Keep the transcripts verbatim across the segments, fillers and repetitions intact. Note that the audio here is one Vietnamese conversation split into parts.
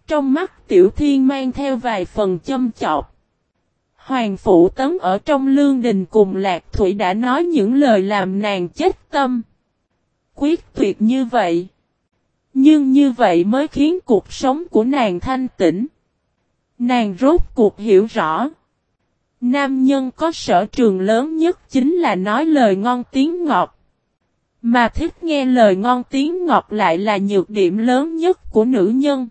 Trong mắt Tiểu Thiên mang theo vài phần châm chọc. Hoàng Phụ Tấn ở trong lương đình cùng Lạc Thủy đã nói những lời làm nàng chết tâm. Quyết tuyệt như vậy. Nhưng như vậy mới khiến cuộc sống của nàng thanh tĩnh. Nàng rốt cuộc hiểu rõ. Nam nhân có sở trường lớn nhất chính là nói lời ngon tiếng ngọt. Mà thích nghe lời ngon tiếng ngọt lại là nhược điểm lớn nhất của nữ nhân.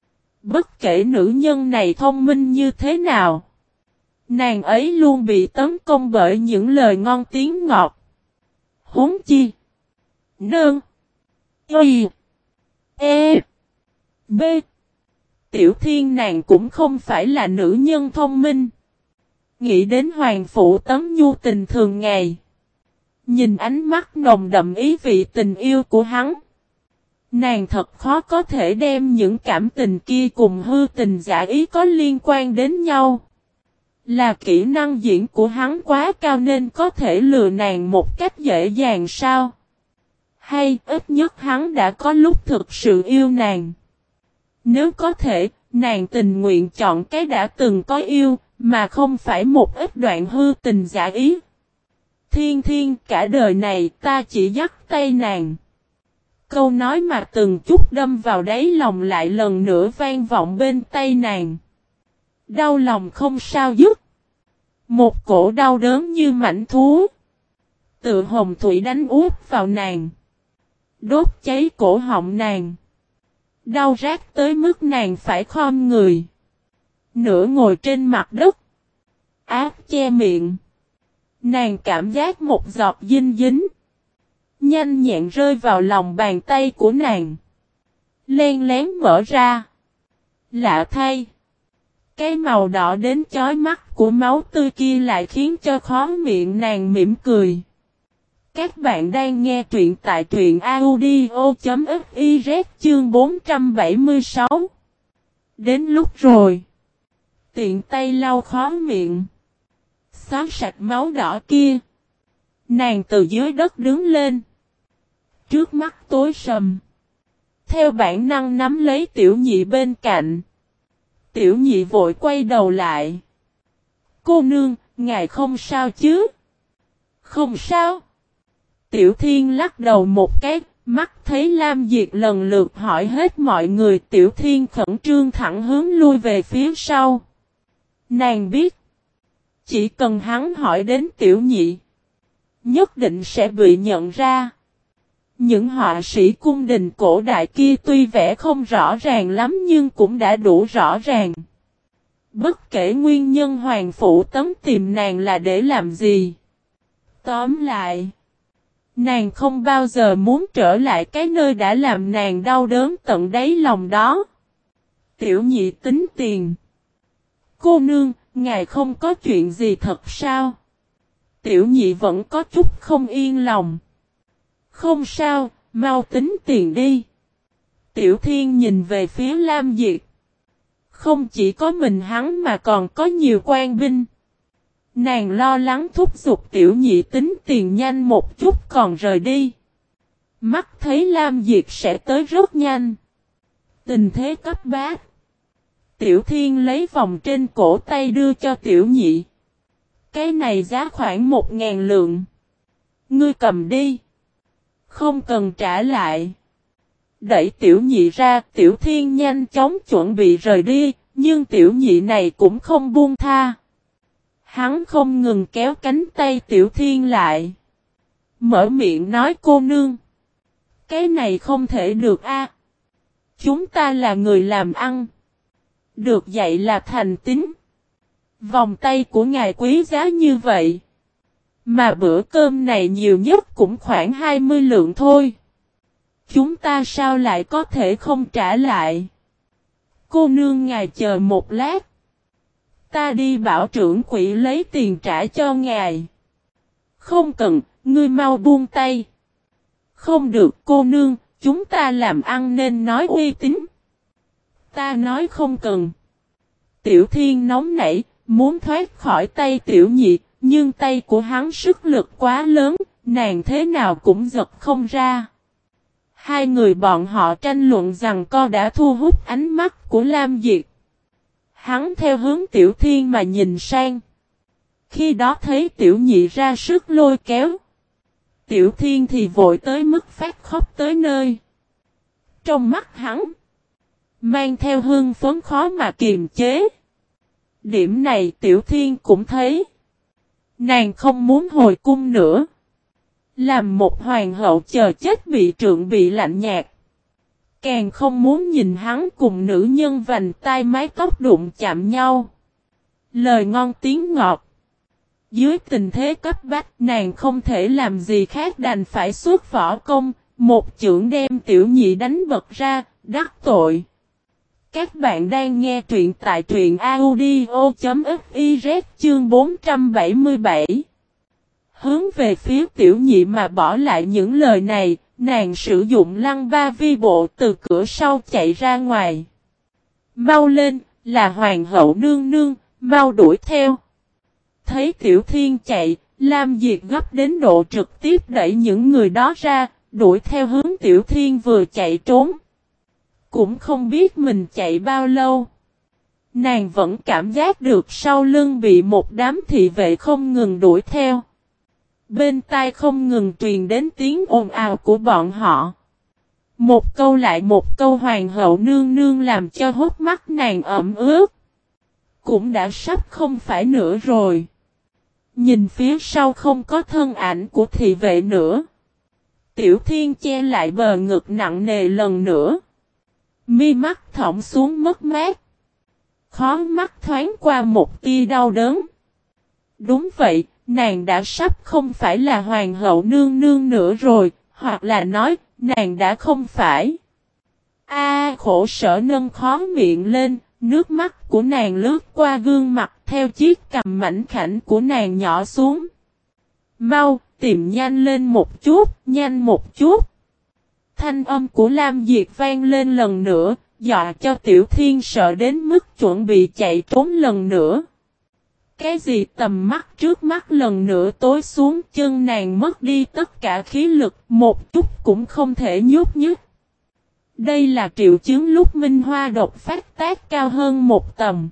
Bất kể nữ nhân này thông minh như thế nào. Nàng ấy luôn bị tấn công bởi những lời ngon tiếng ngọt. Huống chi. Nương. Y. E. B. Tiểu Thiên nàng cũng không phải là nữ nhân thông minh. Nghĩ đến Hoàng Phụ Tấn nhu tình thường ngày. Nhìn ánh mắt nồng đậm ý vị tình yêu của hắn. Nàng thật khó có thể đem những cảm tình kia cùng hư tình giả ý có liên quan đến nhau. Là kỹ năng diễn của hắn quá cao nên có thể lừa nàng một cách dễ dàng sao? Hay ít nhất hắn đã có lúc thực sự yêu nàng. Nếu có thể, nàng tình nguyện chọn cái đã từng có yêu, mà không phải một ít đoạn hư tình giả ý. Thiên Thiên, cả đời này ta chỉ dắt tay nàng. Câu nói mà từng chút đâm vào đáy lòng lại lần nữa vang vọng bên tay nàng. Đau lòng không sao dứt. Một cổ đau đớn như mảnh thú. Tự hồng thủy đánh úp vào nàng. Đốt cháy cổ họng nàng. Đau rát tới mức nàng phải khom người. Nửa ngồi trên mặt đất. Áp che miệng. Nàng cảm giác một giọt dinh dính. Nhanh nhẹn rơi vào lòng bàn tay của nàng. Len lén mở ra. Lạ thay. Cái màu đỏ đến chói mắt của máu tươi kia lại khiến cho khóe miệng nàng mỉm cười. Các bạn đang nghe truyện tại truyện audio.fiz chương bốn trăm bảy mươi sáu. Đến lúc rồi. Tiện tay lau khóe miệng. Xóa sạch máu đỏ kia. Nàng từ dưới đất đứng lên. Trước mắt tối sầm. Theo bản năng nắm lấy tiểu nhị bên cạnh. Tiểu nhị vội quay đầu lại. Cô nương, ngài không sao chứ? Không sao. Tiểu Thiên lắc đầu một cái, mắt thấy Lam Diệt lần lượt hỏi hết mọi người. Tiểu Thiên khẩn trương thẳng hướng lui về phía sau. Nàng biết. Chỉ cần hắn hỏi đến tiểu nhị. Nhất định sẽ bị nhận ra. Những họa sĩ cung đình cổ đại kia tuy vẽ không rõ ràng lắm nhưng cũng đã đủ rõ ràng. Bất kể nguyên nhân Hoàng Phụ Tấn tìm nàng là để làm gì. Tóm lại. Nàng không bao giờ muốn trở lại cái nơi đã làm nàng đau đớn tận đáy lòng đó. Tiểu nhị tính tiền. Cô nương, ngài không có chuyện gì thật sao? Tiểu nhị vẫn có chút không yên lòng. Không sao, mau tính tiền đi. Tiểu Thiên nhìn về phía Lam Diệt. Không chỉ có mình hắn mà còn có nhiều quan binh. Nàng lo lắng thúc giục tiểu nhị tính tiền nhanh một chút còn rời đi. Mắt thấy Lam Diệt sẽ tới rất nhanh. Tình thế cấp bách. Tiểu Thiên lấy vòng trên cổ tay đưa cho tiểu nhị. Cái này giá khoảng một ngàn lượng. Ngươi cầm đi. Không cần trả lại. Đẩy tiểu nhị ra, Tiểu Thiên nhanh chóng chuẩn bị rời đi, nhưng tiểu nhị này cũng không buông tha. Hắn không ngừng kéo cánh tay Tiểu Thiên lại. Mở miệng nói cô nương. Cái này không thể được a. Chúng ta là người làm ăn. Được dạy là thành tín. Vòng tay của ngài quý giá như vậy. Mà bữa cơm này nhiều nhất cũng khoảng hai mươi lượng thôi. Chúng ta sao lại có thể không trả lại? Cô nương ngài chờ một lát. Ta đi bảo trưởng quỹ lấy tiền trả cho ngài. Không cần, ngươi mau buông tay. Không được cô nương, chúng ta làm ăn nên nói uy tín. Ta nói không cần. Tiểu Thiên nóng nảy, muốn thoát khỏi tay tiểu nhị, nhưng tay của hắn sức lực quá lớn, nàng thế nào cũng giật không ra. Hai người bọn họ tranh luận rằng co đã thu hút ánh mắt của Lam Diệt. Hắn theo hướng Tiểu Thiên mà nhìn sang. Khi đó thấy Tiểu Nhị ra sức lôi kéo. Tiểu Thiên thì vội tới mức phát khóc tới nơi. Trong mắt hắn, mang theo hương phấn khó mà kiềm chế. Điểm này Tiểu Thiên cũng thấy. Nàng không muốn hồi cung nữa. Làm một hoàng hậu chờ chết bị trượng bị lạnh nhạt. Càng không muốn nhìn hắn cùng nữ nhân vành tai mái tóc đụng chạm nhau. Lời ngon tiếng ngọt. Dưới tình thế cấp bách nàng không thể làm gì khác đành phải xuất võ công. Một chưởng đem Tiểu Nhị đánh bật ra, đắc tội. Các bạn đang nghe truyện tại truyện audio.fiz chương bốn trăm bảy mươi bảy. Hướng về phía Tiểu Nhị mà bỏ lại những lời này, nàng sử dụng lăng ba vi bộ từ cửa sau chạy ra ngoài. Mau lên, là hoàng hậu nương nương, mau đuổi theo. Thấy Tiểu Thiên chạy, Lam Diệt gấp đến độ trực tiếp đẩy những người đó ra, đuổi theo hướng Tiểu Thiên vừa chạy trốn. Cũng không biết mình chạy bao lâu. Nàng vẫn cảm giác được sau lưng bị một đám thị vệ không ngừng đuổi theo. Bên tai không ngừng truyền đến tiếng ồn ào của bọn họ. Một câu lại một câu hoàng hậu nương nương làm cho hốc mắt nàng ẩm ướt. Cũng đã sắp không phải nữa rồi. Nhìn phía sau không có thân ảnh của thị vệ nữa. Tiểu Thiên che lại bờ ngực nặng nề lần nữa. Mi mắt thõng xuống mất mát. Khó mắt thoáng qua một tia đau đớn. Đúng vậy, nàng đã sắp không phải là hoàng hậu nương nương nữa rồi, hoặc là nói, nàng đã không phải. A khổ sở nâng khó miệng lên, nước mắt của nàng lướt qua gương mặt theo chiếc cằm mảnh khảnh của nàng nhỏ xuống. Mau, tìm nhanh lên một chút, nhanh một chút. Thanh âm của Lam Diệt vang lên lần nữa, dọa cho Tiểu Thiên sợ đến mức chuẩn bị chạy trốn lần nữa. Cái gì tầm mắt trước mắt lần nữa tối xuống chân nàng mất đi tất cả khí lực, một chút cũng không thể nhúc nhích. Đây là triệu chứng lúc minh hoa độc phát tác cao hơn một tầm.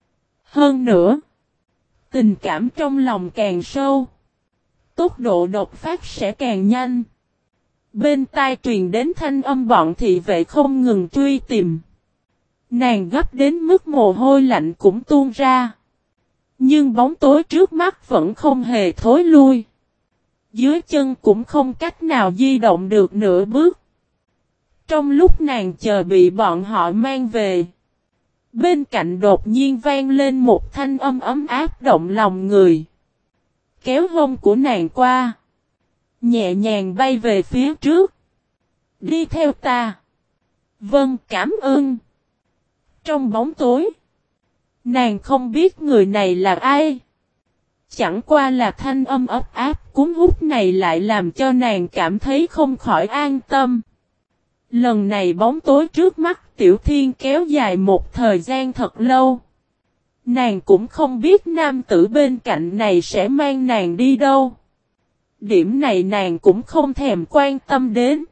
Hơn nữa, tình cảm trong lòng càng sâu, tốc độ độc phát sẽ càng nhanh. Bên tai truyền đến thanh âm bọn thị vệ không ngừng truy tìm. Nàng gấp đến mức mồ hôi lạnh cũng tuôn ra. Nhưng bóng tối trước mắt vẫn không hề thối lui. Dưới chân cũng không cách nào di động được nửa bước. Trong lúc nàng chờ bị bọn họ mang về, bên cạnh đột nhiên vang lên một thanh âm ấm áp động lòng người. Kéo hông của nàng qua, nhẹ nhàng bay về phía trước. Đi theo ta. Vâng, cảm ơn. Trong bóng tối, nàng không biết người này là ai. Chẳng qua là thanh âm ấm áp cuốn hút này lại làm cho nàng cảm thấy không khỏi an tâm. Lần này bóng tối trước mắt Tiểu Thiên kéo dài một thời gian thật lâu. Nàng cũng không biết nam tử bên cạnh này sẽ mang nàng đi đâu. Điểm này nàng cũng không thèm quan tâm đến.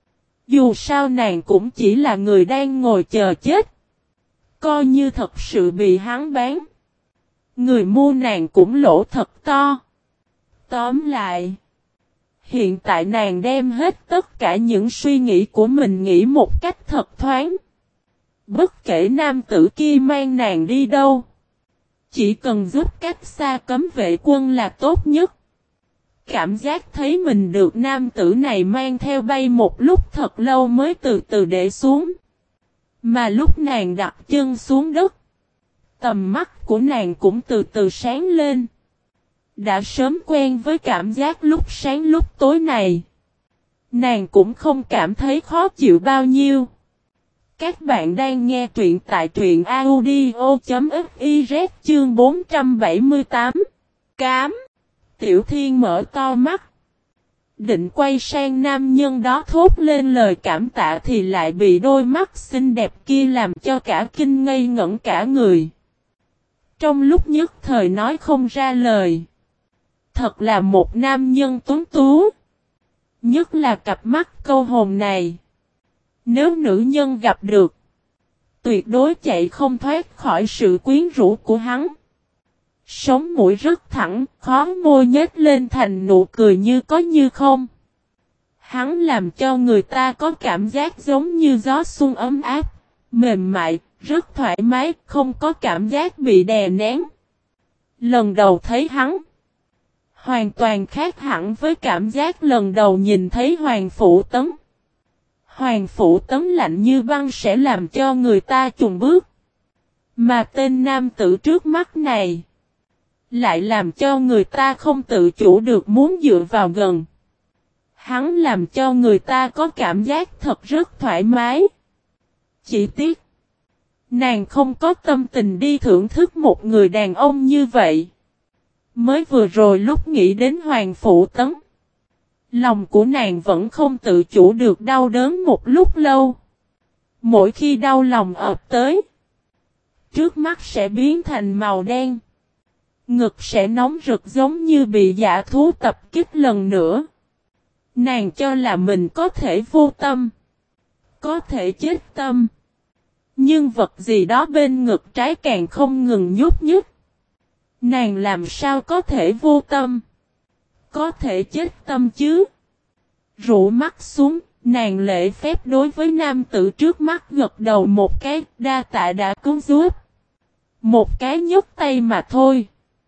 Dù sao nàng cũng chỉ là người đang ngồi chờ chết. Coi như thật sự bị hắn bán. Người mua nàng cũng lỗ thật to. Tóm lại, hiện tại nàng đem hết tất cả những suy nghĩ của mình nghĩ một cách thật thoáng. Bất kể nam tử kia mang nàng đi đâu, chỉ cần giúp cách xa cấm vệ quân là tốt nhất. Cảm giác thấy mình được nam tử này mang theo bay một lúc thật lâu mới từ từ để xuống. Mà lúc nàng đặt chân xuống đất, tầm mắt của nàng cũng từ từ sáng lên. Đã sớm quen với cảm giác lúc sáng lúc tối này, nàng cũng không cảm thấy khó chịu bao nhiêu. Các bạn đang nghe truyện tại truyện audio.fiz chương bốn trăm bảy mươi tám. Cám. Tiểu Thiên mở to mắt. Định quay sang nam nhân đó thốt lên lời cảm tạ thì lại bị đôi mắt xinh đẹp kia làm cho cả kinh ngây ngẩn cả người. Trong lúc nhất thời nói không ra lời. Thật là một nam nhân tuấn tú. Nhất là cặp mắt câu hồn này. Nếu nữ nhân gặp được, tuyệt đối chạy không thoát khỏi sự quyến rũ của hắn. Sống mũi rất thẳng, khó môi nhếch lên thành nụ cười như có như không. Hắn làm cho người ta có cảm giác giống như gió xuân ấm áp, mềm mại, rất thoải mái, không có cảm giác bị đè nén. Lần đầu thấy hắn, hoàn toàn khác hẳn với cảm giác lần đầu nhìn thấy Hoàng Phủ Tấn. Hoàng Phủ Tấn lạnh như băng sẽ làm cho người ta chùn bước. Mà tên nam tử trước mắt này lại làm cho người ta không tự chủ được muốn dựa vào gần. Hắn làm cho người ta có cảm giác thật rất thoải mái. Chỉ tiếc, nàng không có tâm tình đi thưởng thức một người đàn ông như vậy. Mới vừa rồi lúc nghĩ đến Hoàng Phủ Tấn, lòng của nàng vẫn không tự chủ được đau đớn một lúc lâu. Mỗi khi đau lòng ập tới, trước mắt sẽ biến thành màu đen. Ngực sẽ nóng rực giống như bị dã thú tập kích lần nữa. Nàng cho là mình có thể vô tâm, có thể chết tâm. Nhưng vật gì đó bên ngực trái càng không ngừng nhúc nhích. Nàng làm sao có thể vô tâm, có thể chết tâm chứ? Rũ mắt xuống, nàng lễ phép đối với nam tử trước mắt gật đầu một cái, đa tạ đã cứu giúp. Một cái nhấc tay mà thôi.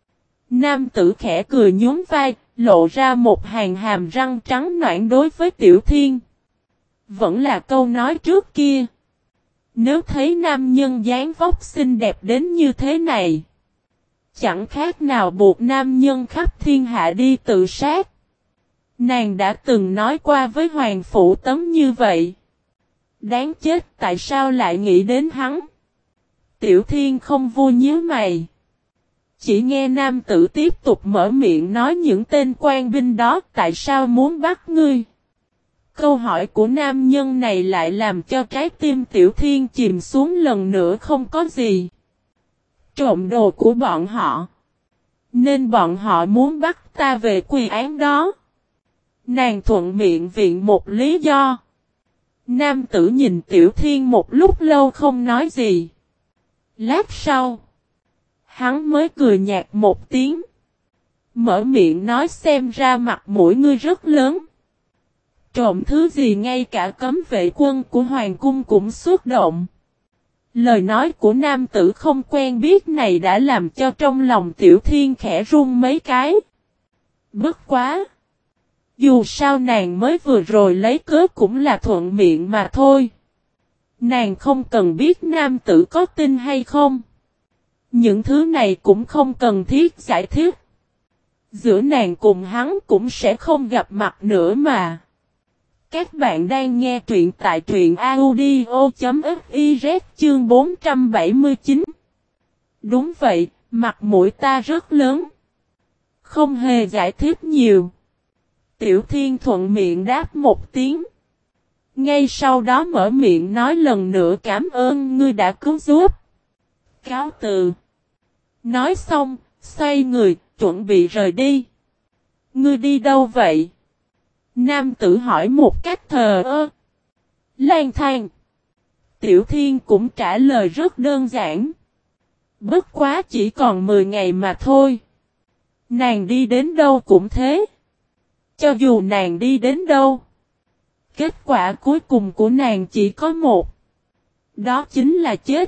Nam tử khẽ cười nhún vai, lộ ra một hàng hàm răng trắng nõn đối với Tiểu Thiên. Vẫn là câu nói trước kia. Nếu thấy nam nhân dáng vóc xinh đẹp đến như thế này, chẳng khác nào buộc nam nhân khắp thiên hạ đi tự sát. Nàng đã từng nói qua với Hoàng Phủ Tấn như vậy. Đáng chết, tại sao lại nghĩ đến hắn? Tiểu Thiên không vui nhíu mày. Chỉ nghe nam tử tiếp tục mở miệng nói những tên quan binh đó tại sao muốn bắt ngươi. Câu hỏi của nam nhân này lại làm cho trái tim Tiểu Thiên chìm xuống lần nữa không có gì. Trộm đồ của bọn họ. Nên bọn họ muốn bắt ta về quy án đó. Nàng thuận miệng viện một lý do. Nam tử nhìn Tiểu Thiên một lúc lâu không nói gì. Lát sau, hắn mới cười nhạt một tiếng. Mở miệng nói xem ra mặt mũi ngươi rất lớn. Trộm thứ gì ngay cả cấm vệ quân của Hoàng cung cũng xuất động. Lời nói của nam tử không quen biết này đã làm cho trong lòng Tiểu Thiên khẽ run mấy cái. Bất quá! Dù sao nàng mới vừa rồi lấy cớ cũng là thuận miệng mà thôi. Nàng không cần biết nam tử có tin hay không. Những thứ này cũng không cần thiết giải thích. Giữa nàng cùng hắn cũng sẽ không gặp mặt nữa mà. Các bạn đang nghe truyện tại truyện audio chấm fiz chương bốn trăm bảy mươi chín. Đúng vậy, mặt mũi ta rất lớn. Không hề giải thích nhiều. Tiểu Thiên thuận miệng đáp một tiếng. Ngay sau đó mở miệng nói lần nữa cảm ơn ngươi đã cứu giúp. Cáo từ. Nói xong, xoay người, chuẩn bị rời đi. Ngươi đi đâu vậy? Nam tử hỏi một cách thờ ơ. Lang thang. Tiểu Thiên cũng trả lời rất đơn giản. Bất quá chỉ còn mười ngày mà thôi. Nàng đi đến đâu cũng thế. Cho dù nàng đi đến đâu, kết quả cuối cùng của nàng chỉ có một. Đó chính là chết.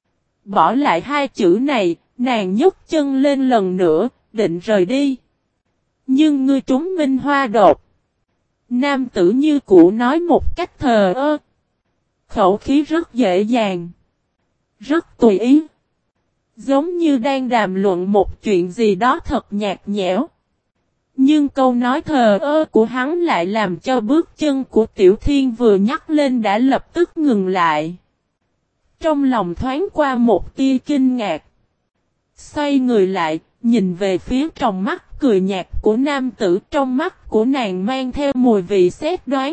Bỏ lại hai chữ này, nàng nhấc chân lên lần nữa, định rời đi. Nhưng ngươi trúng minh hoa đột. Nam tử như cũ nói một cách thờ ơ. Khẩu khí rất dễ dàng. Rất tùy ý. Giống như đang đàm luận một chuyện gì đó thật nhạt nhẽo. Nhưng câu nói thờ ơ của hắn lại làm cho bước chân của Tiểu Thiên vừa nhắc lên đã lập tức ngừng lại. Trong lòng thoáng qua một tia kinh ngạc. Xoay người lại, nhìn về phía trong mắt cười nhạt của nam tử, trong mắt của nàng mang theo mùi vị xét đoán.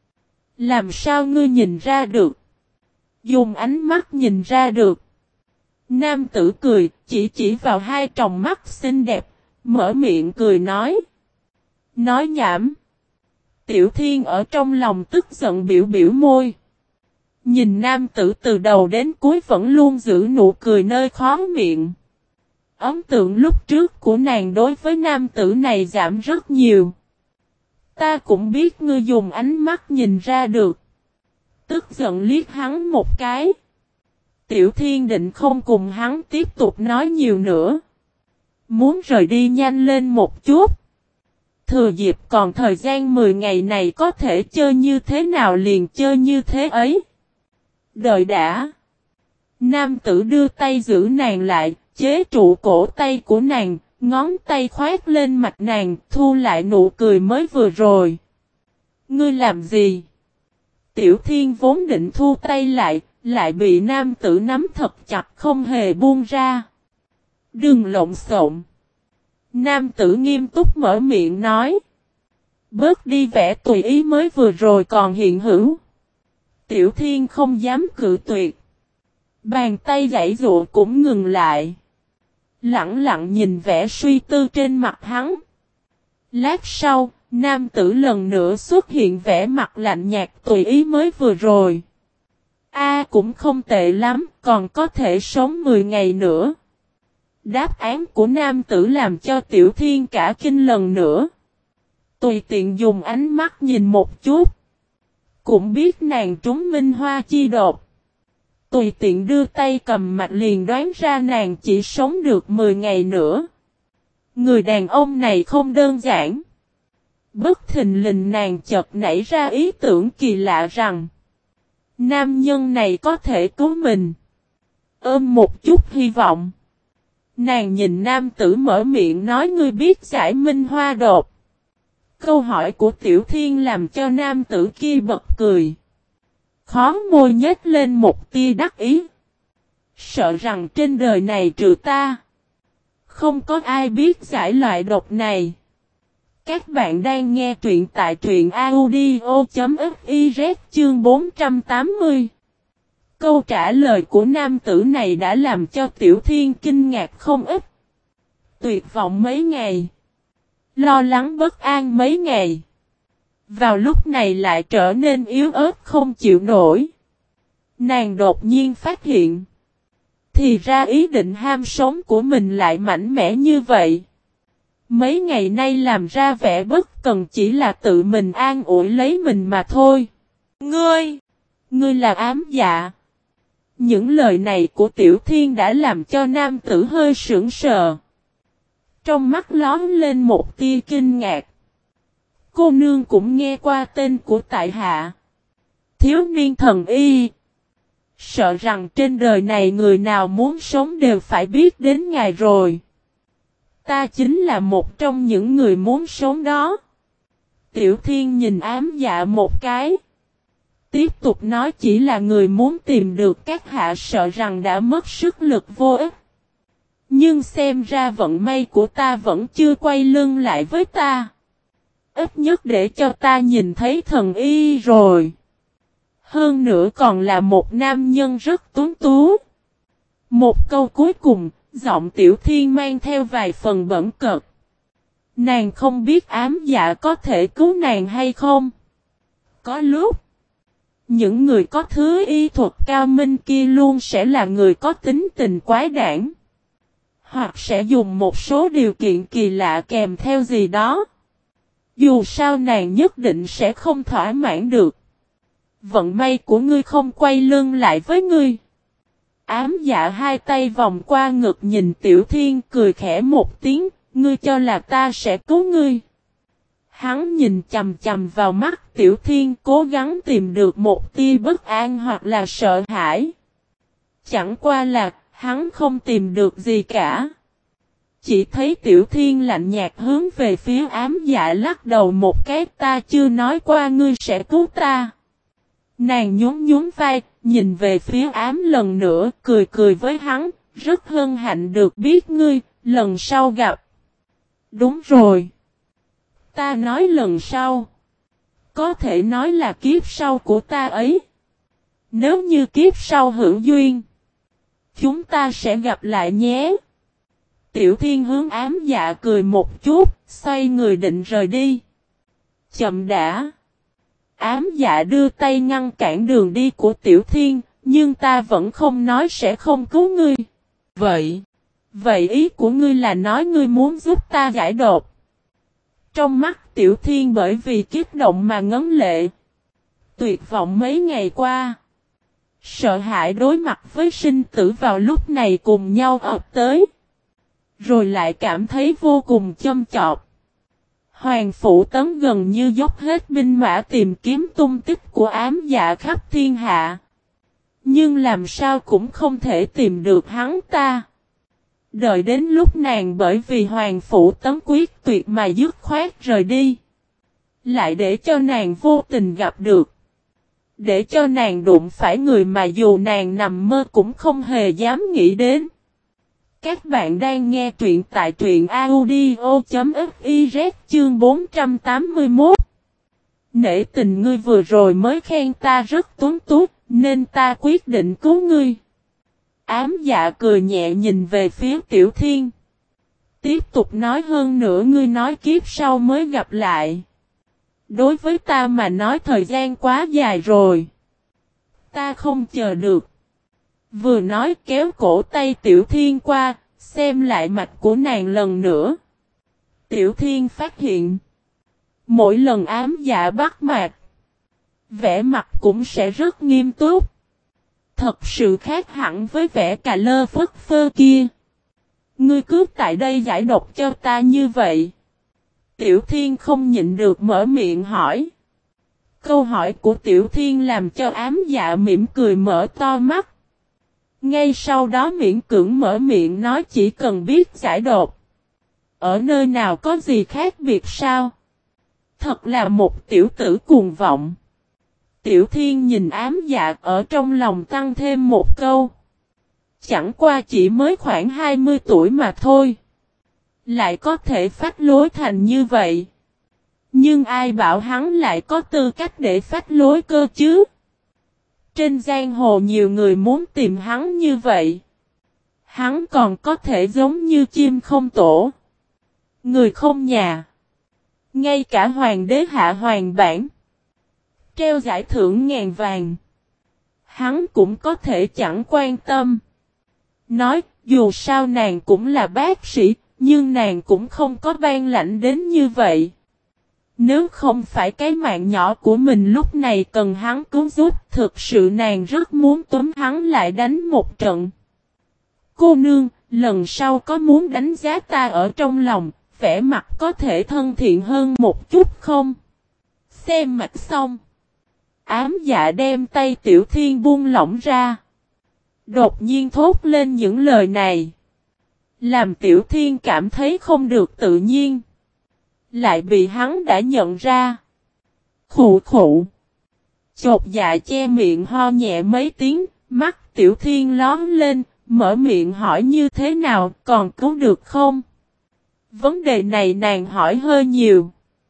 Làm sao ngươi nhìn ra được? Dùng ánh mắt nhìn ra được. Nam tử cười, chỉ chỉ vào hai tròng mắt xinh đẹp, mở miệng cười nói. Nói nhảm. Tiểu Thiên ở trong lòng tức giận biểu biểu môi. Nhìn nam tử từ đầu đến cuối vẫn luôn giữ nụ cười nơi khóe miệng. Ấn tượng lúc trước của nàng đối với nam tử này giảm rất nhiều. Ta cũng biết ngươi dùng ánh mắt nhìn ra được. Tức giận liếc hắn một cái. Tiểu Thiên định không cùng hắn tiếp tục nói nhiều nữa. Muốn rời đi nhanh lên một chút. Thừa dịp còn thời gian mười ngày này có thể chơi như thế nào liền chơi như thế ấy. Đợi đã. Nam tử đưa tay giữ nàng lại, chế trụ cổ tay của nàng, ngón tay khoét lên mặt nàng, thu lại nụ cười mới vừa rồi. Ngươi làm gì? Tiểu Thiên vốn định thu tay lại, lại bị nam tử nắm thật chặt không hề buông ra. Đừng lộn xộn. Nam tử nghiêm túc mở miệng nói. Bớt đi vẻ tùy ý mới vừa rồi còn hiện hữu. Tiểu Thiên không dám cự tuyệt. Bàn tay giãy giụa cũng ngừng lại. Lặng lặng nhìn vẻ suy tư trên mặt hắn. Lát sau, nam tử lần nữa xuất hiện vẻ mặt lạnh nhạt tùy ý mới vừa rồi. A cũng không tệ lắm, còn có thể sống mười ngày nữa. Đáp án của nam tử làm cho Tiểu Thiên cả kinh lần nữa. Tùy tiện dùng ánh mắt nhìn một chút. Cũng biết nàng trúng minh hoa chi đột. Tùy tiện đưa tay cầm mạch liền đoán ra nàng chỉ sống được mười ngày nữa. Người đàn ông này không đơn giản. Bất thình lình nàng chợt nảy ra ý tưởng kỳ lạ rằng nam nhân này có thể cứu mình. Ôm một chút hy vọng. Nàng nhìn nam tử mở miệng nói ngươi biết giải minh hoa đột. Câu hỏi của Tiểu Thiên làm cho nam tử kia bật cười. Khó môi nhếch lên một tia đắc ý. Sợ rằng trên đời này trừ ta. Không có ai biết giải loại độc này. Các bạn đang nghe truyện tại truyện audio.fiz chương bốn trăm tám mươi. Câu trả lời của nam tử này đã làm cho Tiểu Thiên kinh ngạc không ít. Tuyệt vọng mấy ngày. Lo lắng bất an mấy ngày. Vào lúc này lại trở nên yếu ớt không chịu nổi. Nàng đột nhiên phát hiện. Thì ra ý định ham sống của mình lại mạnh mẽ như vậy. Mấy ngày nay làm ra vẻ bất cần chỉ là tự mình an ủi lấy mình mà thôi. Ngươi! Ngươi là ám dạ. Những lời này của Tiểu Thiên đã làm cho nam tử hơi sững sờ. Trong mắt lón lên một tia kinh ngạc. Cô nương cũng nghe qua tên của tại hạ. Thiếu niên thần y. Sợ rằng trên đời này người nào muốn sống đều phải biết đến ngài rồi. Ta chính là một trong những người muốn sống đó. Tiểu Thiên nhìn ám dạ một cái. Tiếp tục nói chỉ là người muốn tìm được các hạ sợ rằng đã mất sức lực vô ích. Nhưng xem ra vận may của ta vẫn chưa quay lưng lại với ta. Ít nhất để cho ta nhìn thấy thần y rồi. Hơn nữa còn là một nam nhân rất tuấn tú. Một câu cuối cùng, giọng Tiểu Thiên mang theo vài phần bẩn cợt. Nàng không biết ám dạ có thể cứu nàng hay không. Có lúc, những người có thứ y thuật cao minh kia luôn sẽ là người có tính tình quái đản. Hoặc sẽ dùng một số điều kiện kỳ lạ kèm theo gì đó. Dù sao nàng nhất định sẽ không thỏa mãn được. Vận may của ngươi không quay lưng lại với ngươi. Ám dạ hai tay vòng qua ngực nhìn Tiểu Thiên cười khẽ một tiếng, ngươi cho là ta sẽ cứu ngươi. Hắn nhìn chầm chầm vào mắt Tiểu Thiên cố gắng tìm được một tia bất an hoặc là sợ hãi. Chẳng qua là hắn không tìm được gì cả. Chỉ thấy Tiểu Thiên lạnh nhạt hướng về phía ám dạ lắc đầu một cái ta chưa nói qua ngươi sẽ cứu ta. Nàng nhún nhún vai, nhìn về phía ám lần nữa, cười cười với hắn, rất hân hạnh được biết ngươi, lần sau gặp. Đúng rồi. Ta nói lần sau. Có thể nói là kiếp sau của ta ấy. Nếu như kiếp sau hữu duyên, chúng ta sẽ gặp lại nhé. Tiểu Thiên hướng ám dạ cười một chút, xoay người định rời đi. Chậm đã. Ám Dạ đưa tay ngăn cản đường đi của Tiểu Thiên, nhưng ta vẫn không nói sẽ không cứu ngươi. Vậy, vậy ý của ngươi là nói ngươi muốn giúp ta giải đột. Trong mắt Tiểu Thiên bởi vì kích động mà ngấn lệ. Tuyệt vọng mấy ngày qua. Sợ hãi đối mặt với sinh tử vào lúc này cùng nhau ập tới. Rồi lại cảm thấy vô cùng châm chọc. Hoàng Phủ Tấn gần như dốc hết binh mã tìm kiếm tung tích của Ám Dạ khắp thiên hạ. Nhưng làm sao cũng không thể tìm được hắn ta. Đợi đến lúc nàng bởi vì Hoàng Phủ Tấn quyết tuyệt mà dứt khoát rời đi. Lại để cho nàng vô tình gặp được. Để cho nàng đụng phải người mà dù nàng nằm mơ cũng không hề dám nghĩ đến. Các bạn đang nghe truyện tại truyện audio.fiz chương bốn trăm tám mươi mốt. Nể tình ngươi vừa rồi mới khen ta rất tuấn tú, nên ta quyết định cứu ngươi. Ám Dạ cười nhẹ nhìn về phía Tiểu Thiên. Tiếp tục nói hơn nữa ngươi nói kiếp sau mới gặp lại. Đối với ta mà nói thời gian quá dài rồi. Ta không chờ được. Vừa nói kéo cổ tay Tiểu Thiên qua, xem lại mạch của nàng lần nữa. Tiểu Thiên phát hiện. Mỗi lần Ám Dạ bắt mạch, vẻ mặt cũng sẽ rất nghiêm túc. Thật sự khác hẳn với vẻ cà lơ phất phơ kia. Ngươi cứ tại đây giải độc cho ta như vậy. Tiểu Thiên không nhịn được mở miệng hỏi. Câu hỏi của Tiểu Thiên làm cho Ám Dạ mỉm cười mở to mắt. Ngay sau đó miễn cưỡng mở miệng nói chỉ cần biết giải độc. Ở nơi nào có gì khác biệt sao? Thật là một tiểu tử cuồng vọng. Tiểu Thiên nhìn Ám Dạ ở trong lòng tăng thêm một câu. Chẳng qua chỉ mới khoảng hai mươi tuổi mà thôi. Lại có thể phách lối thành như vậy. Nhưng ai bảo hắn lại có tư cách để phách lối cơ chứ? Trên giang hồ nhiều người muốn tìm hắn như vậy. Hắn còn có thể giống như chim không tổ. Người không nhà. Ngay cả hoàng đế hạ hoàng bản. Treo giải thưởng ngàn vàng. Hắn cũng có thể chẳng quan tâm. Nói dù sao nàng cũng là bác sĩ. Nhưng nàng cũng không có ban lãnh đến như vậy. Nếu không phải cái mạng nhỏ của mình lúc này cần hắn cứu giúp, thực sự nàng rất muốn túm hắn lại đánh một trận. Cô nương, lần sau có muốn đánh giá ta ở trong lòng, vẻ mặt có thể thân thiện hơn một chút không? Xem mặt xong. Ám Dạ đem tay Tiểu Thiên buông lỏng ra. Đột nhiên thốt lên những lời này. Làm Tiểu Thiên cảm thấy không được tự nhiên. Lại bị hắn đã nhận ra. Khụ khụ. Chột dạ che miệng ho nhẹ mấy tiếng. Mắt Tiểu Thiên lón lên. Mở miệng hỏi như thế nào còn cứu được không? Vấn đề này nàng hỏi hơi nhiều.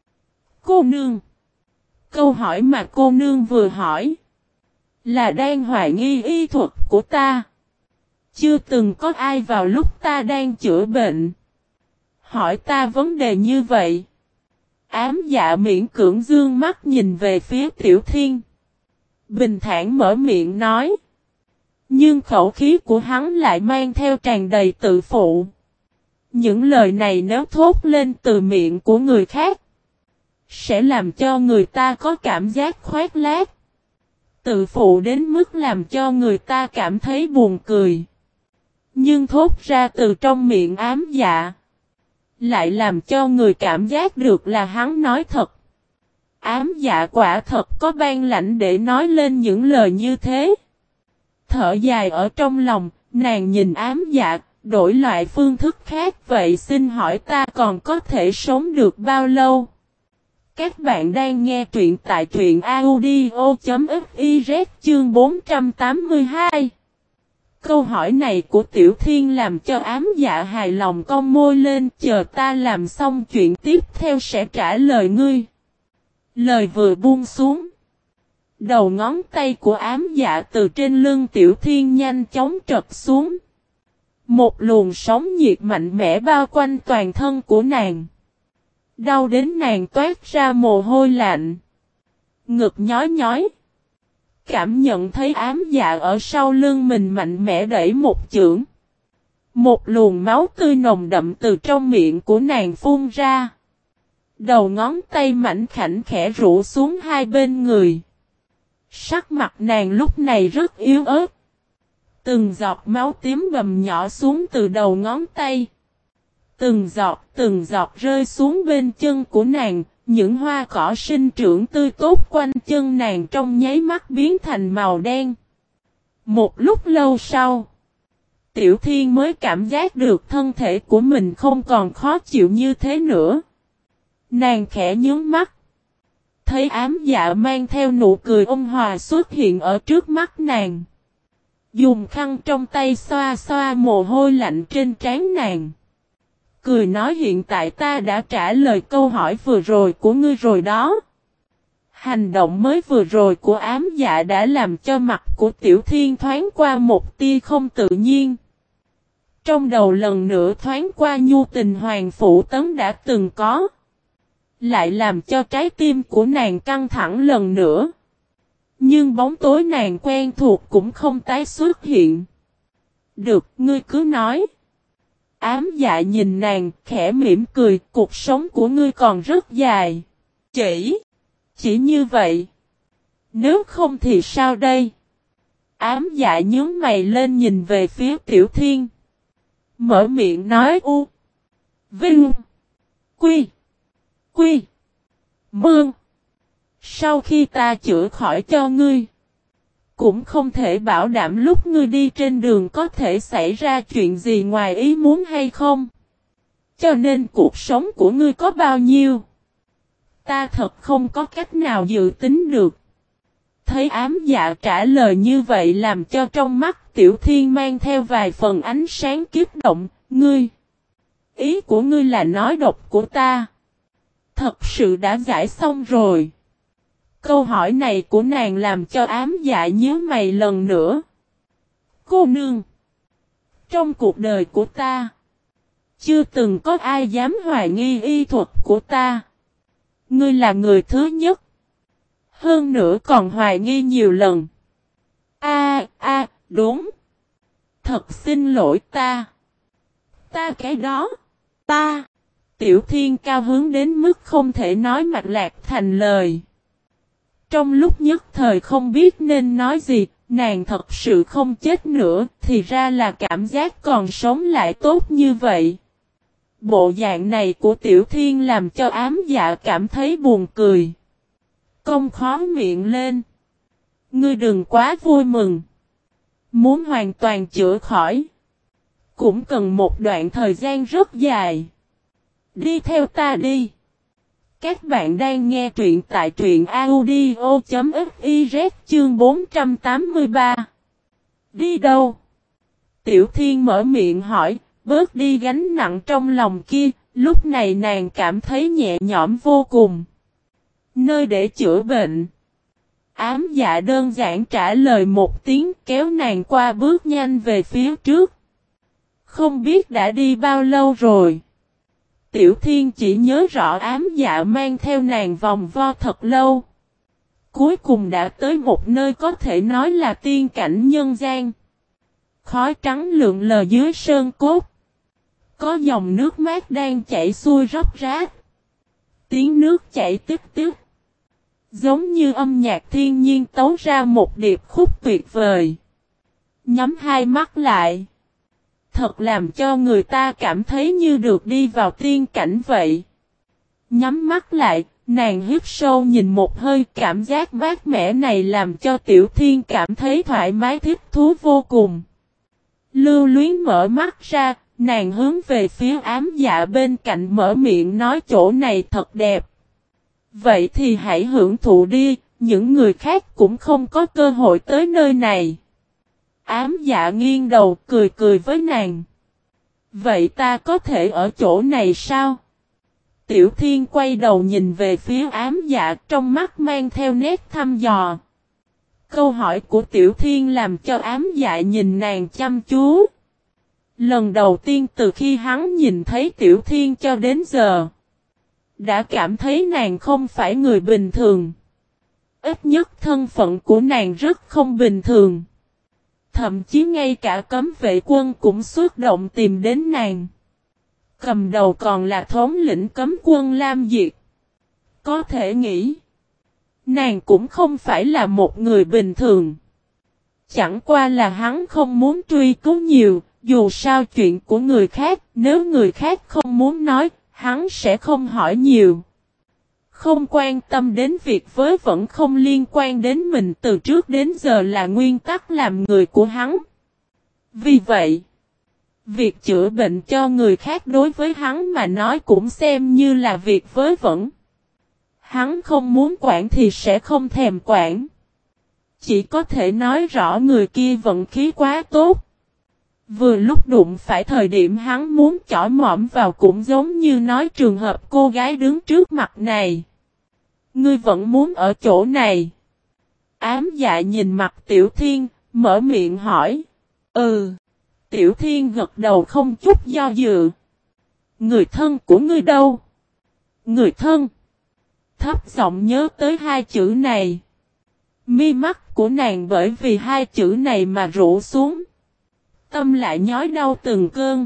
Cô nương. Câu hỏi mà cô nương vừa hỏi. Là đang hoài nghi y thuật của ta. Chưa từng có ai vào lúc ta đang chữa bệnh. Hỏi ta vấn đề như vậy. Ám Dạ miễn cưỡng dương mắt nhìn về phía Tiểu Thiên. Bình thản mở miệng nói. Nhưng khẩu khí của hắn lại mang theo tràn đầy tự phụ. Những lời này nếu thốt lên từ miệng của người khác. Sẽ làm cho người ta có cảm giác khoác lác. Tự phụ đến mức làm cho người ta cảm thấy buồn cười. Nhưng thốt ra từ trong miệng Ám Dạ. Lại làm cho người cảm giác được là hắn nói thật. Ám Dạ quả thật có ban lãnh để nói lên những lời như thế. Thở dài ở trong lòng, nàng nhìn Ám Dạ, đổi loại phương thức khác. Vậy xin hỏi ta còn có thể sống được bao lâu? Các bạn đang nghe truyện tại truyện audio.fiz chương bốn trăm tám mươi hai. Câu hỏi này của Tiểu Thiên làm cho Ám Dạ hài lòng cong môi lên, chờ ta làm xong chuyện tiếp theo sẽ trả lời ngươi. Lời vừa buông xuống. Đầu ngón tay của Ám Dạ từ trên lưng Tiểu Thiên nhanh chóng trật xuống. Một luồng sóng nhiệt mạnh mẽ bao quanh toàn thân của nàng. Đau đến nàng toát ra mồ hôi lạnh. Ngực nhói nhói. Cảm nhận thấy ám dạ ở sau lưng mình mạnh mẽ đẩy một chưởng. Một luồng máu tươi nồng đậm từ trong miệng của nàng phun ra. Đầu ngón tay mảnh khảnh khẽ rũ xuống hai bên người. Sắc mặt nàng lúc này rất yếu ớt. Từng giọt máu tím bầm nhỏ xuống từ đầu ngón tay. Từng giọt từng giọt rơi xuống bên chân của nàng. Những hoa cỏ sinh trưởng tươi tốt quanh chân nàng trong nháy mắt biến thành màu đen. Một lúc lâu sau, Tiểu Thiên mới cảm giác được thân thể của mình không còn khó chịu như thế nữa. Nàng khẽ nhướng mắt. Thấy ám dạ mang theo nụ cười ôn hòa xuất hiện ở trước mắt nàng. Dùng khăn trong tay xoa xoa mồ hôi lạnh trên trán nàng. Cười nói hiện tại ta đã trả lời câu hỏi vừa rồi của ngươi rồi đó. Hành động mới vừa rồi của ám dạ đã làm cho mặt của Tiểu Thiên thoáng qua một tia không tự nhiên. Trong đầu lần nữa thoáng qua nhu tình Hoàng Phủ Tấn đã từng có. Lại làm cho trái tim của nàng căng thẳng lần nữa. Nhưng bóng tối nàng quen thuộc cũng không tái xuất hiện. Được, ngươi cứ nói. Ám dạ nhìn nàng, khẽ mỉm cười, cuộc sống của ngươi còn rất dài. Chỉ, chỉ như vậy. Nếu không thì sao đây? Ám dạ nhướng mày lên nhìn về phía Tiểu Thiên. Mở miệng nói u. Vinh. Quy. Quy. Mương. Sau khi ta chữa khỏi cho ngươi. Cũng không thể bảo đảm lúc ngươi đi trên đường có thể xảy ra chuyện gì ngoài ý muốn hay không. Cho nên cuộc sống của ngươi có bao nhiêu. Ta thật không có cách nào dự tính được. Thấy ám dạ trả lời như vậy làm cho trong mắt Tiểu Thiên mang theo vài phần ánh sáng kiếp động. Ngươi. Ý của ngươi là nói độc của ta. Thật sự đã giải xong rồi. Câu hỏi này của nàng làm cho ám dạ nhớ mày lần nữa. Cô nương. Trong cuộc đời của ta. Chưa từng có ai dám hoài nghi y thuật của ta. Ngươi là người thứ nhất. Hơn nữa còn hoài nghi nhiều lần. A a đúng. Thật xin lỗi ta. Ta cái đó. Ta. Tiểu Thiên cao hướng đến mức không thể nói mạch lạc thành lời. Trong lúc nhất thời không biết nên nói gì, nàng thật sự không chết nữa, thì ra là cảm giác còn sống lại tốt như vậy. Bộ dạng này của Tiểu Thiên làm cho ám dạ cảm thấy buồn cười. Cong khó miệng lên. Ngươi đừng quá vui mừng. Muốn hoàn toàn chữa khỏi. Cũng cần một đoạn thời gian rất dài. Đi theo ta đi. Các bạn đang nghe truyện tại truyện audio.fiz chương bốn trăm tám mươi ba. Đi đâu? Tiểu Thiên mở miệng hỏi, bớt đi gánh nặng trong lòng kia, lúc này nàng cảm thấy nhẹ nhõm vô cùng. Nơi để chữa bệnh. Ám dạ đơn giản trả lời một tiếng kéo nàng qua bước nhanh về phía trước. Không biết đã đi bao lâu rồi. Tiểu Thiên chỉ nhớ rõ ám dạ mang theo nàng vòng vo thật lâu. Cuối cùng đã tới một nơi có thể nói là tiên cảnh nhân gian. Khói trắng lượn lờ dưới sơn cốt. Có dòng nước mát đang chảy xuôi róc rách. Tiếng nước chảy tích tích. Giống như âm nhạc thiên nhiên tấu ra một điệp khúc tuyệt vời. Nhắm hai mắt lại. Thật làm cho người ta cảm thấy như được đi vào tiên cảnh vậy. Nhắm mắt lại, nàng hít sâu nhìn một hơi, cảm giác mát mẻ này làm cho Tiểu Thiên cảm thấy thoải mái thích thú vô cùng. Lưu luyến mở mắt ra, nàng hướng về phía ám dạ bên cạnh mở miệng nói chỗ này thật đẹp. Vậy thì hãy hưởng thụ đi, những người khác cũng không có cơ hội tới nơi này. Ám dạ nghiêng đầu cười cười với nàng. Vậy ta có thể ở chỗ này sao? Tiểu Thiên quay đầu nhìn về phía ám dạ trong mắt mang theo nét thăm dò. Câu hỏi của Tiểu Thiên làm cho ám dạ nhìn nàng chăm chú. Lần đầu tiên từ khi hắn nhìn thấy Tiểu Thiên cho đến giờ. Đã cảm thấy nàng không phải người bình thường. Ít nhất thân phận của nàng rất không bình thường. Thậm chí ngay cả cấm vệ quân cũng xuất động tìm đến nàng. Cầm đầu còn là thống lĩnh cấm quân Lam Diệt. Có thể nghĩ, nàng cũng không phải là một người bình thường. Chẳng qua là hắn không muốn truy cứu nhiều, dù sao chuyện của người khác, nếu người khác không muốn nói, hắn sẽ không hỏi nhiều. Không quan tâm đến việc vớ vẩn không liên quan đến mình từ trước đến giờ là nguyên tắc làm người của hắn. Vì vậy, việc chữa bệnh cho người khác đối với hắn mà nói cũng xem như là việc vớ vẩn. Hắn không muốn quản thì sẽ không thèm quản. Chỉ có thể nói rõ người kia vận khí quá tốt. Vừa lúc đụng phải thời điểm hắn muốn chỏi mõm vào cũng giống như nói trường hợp cô gái đứng trước mặt này. Ngươi vẫn muốn ở chỗ này. Ám dạ nhìn mặt Tiểu Thiên, mở miệng hỏi. Ừ. Tiểu Thiên gật đầu không chút do dự. Người thân của ngươi đâu? Người thân. Thấp giọng nhớ tới hai chữ này. Mi mắt của nàng bởi vì hai chữ này mà rũ xuống. Tâm lại nhói đau từng cơn.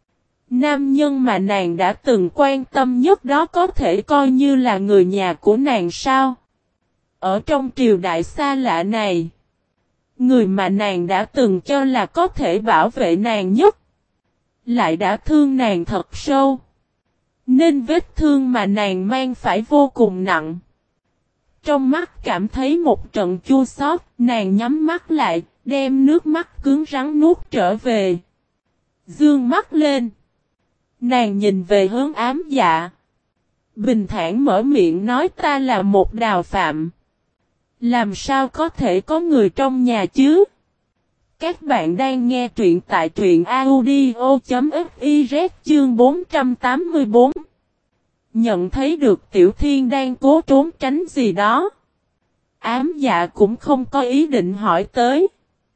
Nam nhân mà nàng đã từng quan tâm nhất đó có thể coi như là người nhà của nàng sao? Ở trong triều đại xa lạ này, người mà nàng đã từng cho là có thể bảo vệ nàng nhất, lại đã thương nàng thật sâu. Nên vết thương mà nàng mang phải vô cùng nặng. Trong mắt cảm thấy một trận chua xót, nàng nhắm mắt lại, đem nước mắt cứng rắn nuốt trở về. Dương mắt lên. Nàng nhìn về hướng Ám Dạ. Bình thản mở miệng nói ta là một đào phạm. Làm sao có thể có người trong nhà chứ? Các bạn đang nghe truyện tại truyện audio chấm fiz chương bốn trăm tám mươi bốn. Nhận thấy được Tiểu Thiên đang cố trốn tránh gì đó. Ám Dạ cũng không có ý định hỏi tới.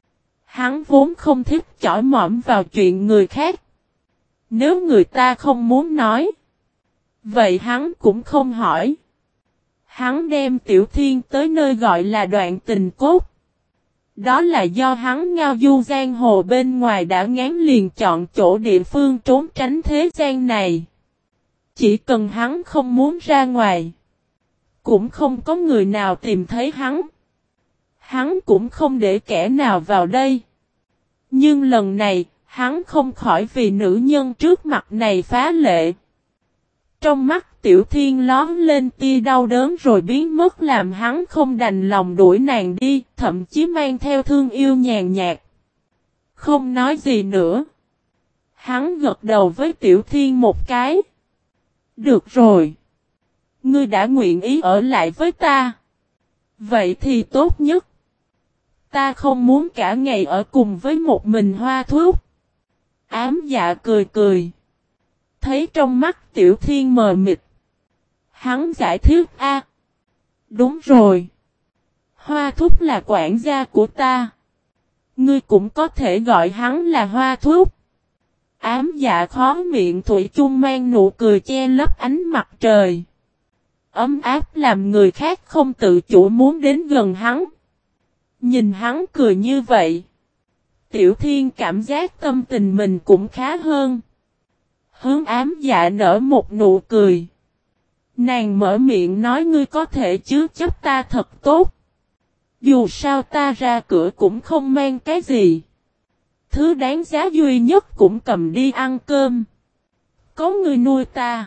Hắn vốn không thích chỏi mõm vào chuyện người khác. Nếu người ta không muốn nói, vậy hắn cũng không hỏi. Hắn đem Tiểu Thiên tới nơi gọi là đoạn tình cốt. Đó là do hắn ngao du giang hồ bên ngoài đã ngán liền chọn chỗ địa phương trốn tránh thế gian này. Chỉ cần hắn không muốn ra ngoài, cũng không có người nào tìm thấy hắn. Hắn cũng không để kẻ nào vào đây. Nhưng lần này, hắn không khỏi vì nữ nhân trước mặt này phá lệ. Trong mắt Tiểu Thiên lón lên tia đau đớn rồi biến mất làm hắn không đành lòng đuổi nàng đi, thậm chí mang theo thương yêu nhàn nhạt. Không nói gì nữa. Hắn gật đầu với Tiểu Thiên một cái. Được rồi. Ngươi đã nguyện ý ở lại với ta. Vậy thì tốt nhất. Ta không muốn cả ngày ở cùng với một mình Hoa Thúc. Ám Dạ cười cười. Thấy trong mắt Tiểu Thiên mờ mịt. Hắn giải thích a. Đúng rồi. Hoa Thúc là quản gia của ta. Ngươi cũng có thể gọi hắn là Hoa Thúc. Ám Dạ khó miệng thủy chung mang nụ cười che lấp ánh mặt trời. Ấm áp làm người khác không tự chủ muốn đến gần hắn. Nhìn hắn cười như vậy. Tiểu Thiên cảm giác tâm tình mình cũng khá hơn. Hướng Ám Dạ nở một nụ cười. Nàng mở miệng nói ngươi có thể chứ chấp ta thật tốt. Dù sao ta ra cửa cũng không mang cái gì. Thứ đáng giá duy nhất cũng cầm đi ăn cơm. Có người nuôi ta.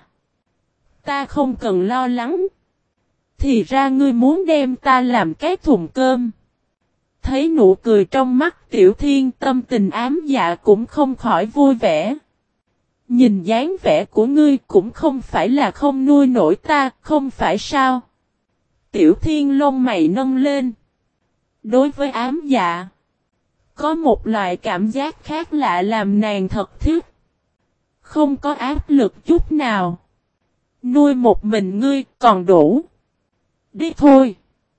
Ta không cần lo lắng. Thì ra ngươi muốn đem ta làm cái thùng cơm. Thấy nụ cười trong mắt Tiểu Thiên tâm tình Ám Dạ cũng không khỏi vui vẻ. Nhìn dáng vẻ của ngươi cũng không phải là không nuôi nổi ta, không phải sao? Tiểu Thiên lông mày nâng lên. Đối với Ám Dạ, có một loại cảm giác khác lạ làm nàng thật thích. Không có áp lực chút nào. Nuôi một mình ngươi còn đủ. Đi thôi.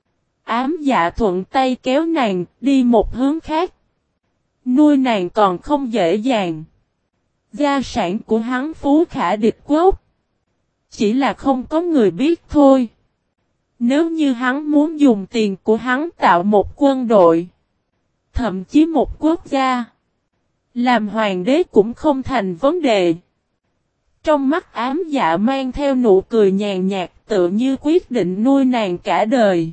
Ám Dạ thuận tay kéo nàng đi một hướng khác. Nuôi nàng còn không dễ dàng. Gia sản của hắn phú khả địch quốc. Chỉ là không có người biết thôi. Nếu như hắn muốn dùng tiền của hắn tạo một quân đội, thậm chí một quốc gia, làm hoàng đế cũng không thành vấn đề. Trong mắt ám dạ mang theo nụ cười nhàn nhạt tựa như quyết định nuôi nàng cả đời.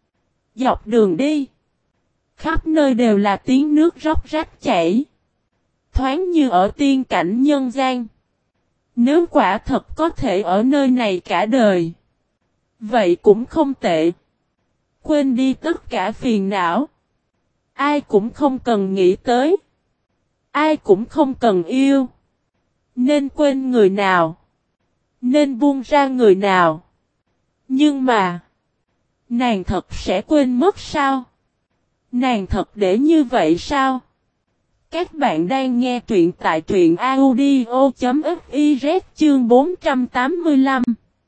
Dọc đường đi, khắp nơi đều là tiếng nước róc rách chảy. Thoáng như ở tiên cảnh nhân gian. Nếu quả thật có thể ở nơi này cả đời, vậy cũng không tệ. Quên đi tất cả phiền não. Ai cũng không cần nghĩ tới. Ai cũng không cần yêu. Nên quên người nào. Nên buông ra người nào. Nhưng mà, nàng thật sẽ quên mất sao? Nàng thật để như vậy sao? Các bạn đang nghe truyện tại truyện audio chấm fiz chương bốn trăm tám mươi lăm.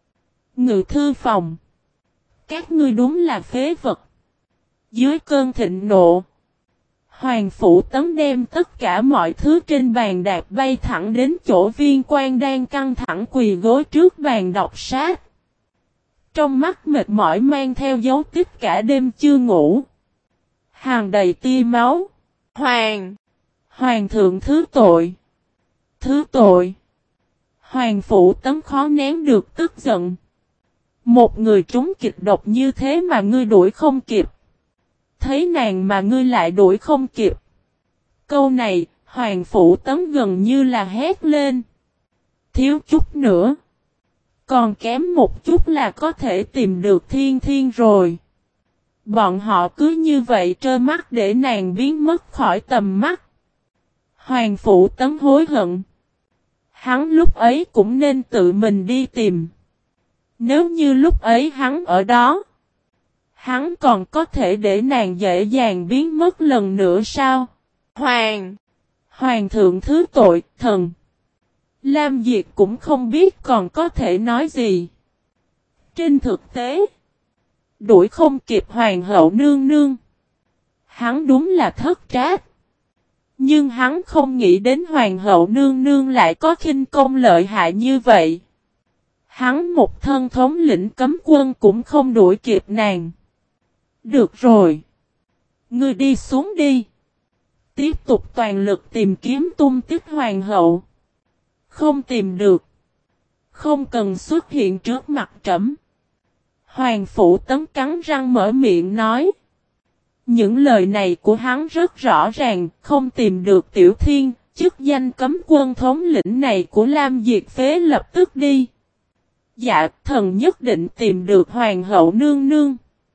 Ngự thư phòng. Các ngươi đúng là phế vật. Dưới cơn thịnh nộ, Hoàng Phủ Tấn đem tất cả mọi thứ trên bàn đạp bay thẳng đến chỗ Viên Quan đang căng thẳng quỳ gối trước bàn đọc sách. Trong mắt mệt mỏi mang theo dấu tích cả đêm chưa ngủ. Hàn đầy tia máu. Hoàng! Hoàng thượng thứ tội! Thứ tội! Hoàng Phủ Tấn khó nén được tức giận. Một người trúng kịch độc như thế mà ngươi đuổi không kịp. Thấy nàng mà ngươi lại đuổi không kịp. Câu này, Hoàng Phủ Tấn gần như là hét lên. Thiếu chút nữa. Còn kém một chút là có thể tìm được Thiên Thiên rồi. Bọn họ cứ như vậy trơ mắt để nàng biến mất khỏi tầm mắt. Hoàng Phủ Tấn hối hận. Hắn lúc ấy cũng nên tự mình đi tìm. Nếu như lúc ấy hắn ở đó, hắn còn có thể để nàng dễ dàng biến mất lần nữa sao? Hoàng! Hoàng thượng thứ tội, thần! Lam Diệt cũng không biết còn có thể nói gì. Trên thực tế, đuổi không kịp hoàng hậu nương nương. Hắn đúng là thất trách. Nhưng hắn không nghĩ đến hoàng hậu nương nương lại có khinh công lợi hại như vậy. Hắn một thân thống lĩnh cấm quân cũng không đuổi kịp nàng. Được rồi. Ngươi đi xuống đi. Tiếp tục toàn lực tìm kiếm tung tích hoàng hậu. Không tìm được. Không cần xuất hiện trước mặt trẫm. Hoàng Phủ Tấn cắn răng mở miệng nói. Những lời này của hắn rất rõ ràng, không tìm được Tiểu Thiên, chức danh cấm quân thống lĩnh này của Lam Diệt phế lập tức đi. Dạ, thần nhất định tìm được hoàng hậu nương nương.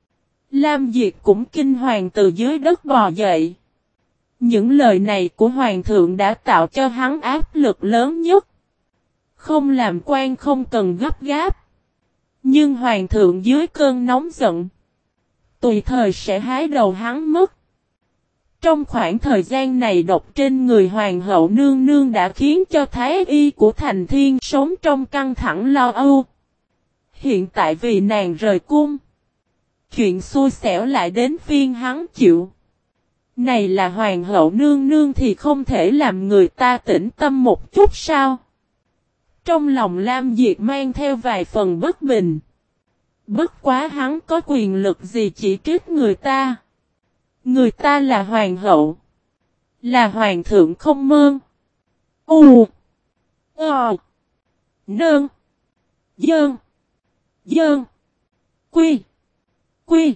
Lam Diệt cũng kinh hoàng từ dưới đất bò dậy. Những lời này của hoàng thượng đã tạo cho hắn áp lực lớn nhất. Không làm quan không cần gấp gáp. Nhưng hoàng thượng dưới cơn nóng giận, tùy thời sẽ hái đầu hắn mất. Trong khoảng thời gian này độc trên người hoàng hậu nương nương đã khiến cho thái y của Thành Thiên sống trong căng thẳng lo âu. Hiện tại vì nàng rời cung, chuyện xui xẻo lại đến phiên hắn chịu. Này là hoàng hậu nương nương thì không thể làm người ta tĩnh tâm một chút sao? Trong lòng Lam Diệt mang theo vài phần bất bình. Bất quá hắn có quyền lực gì chỉ trích người ta. Người ta là hoàng hậu. Là hoàng thượng không mơn. U. Ờ. Nơn. Dơn. Dơn. Quy. Quy.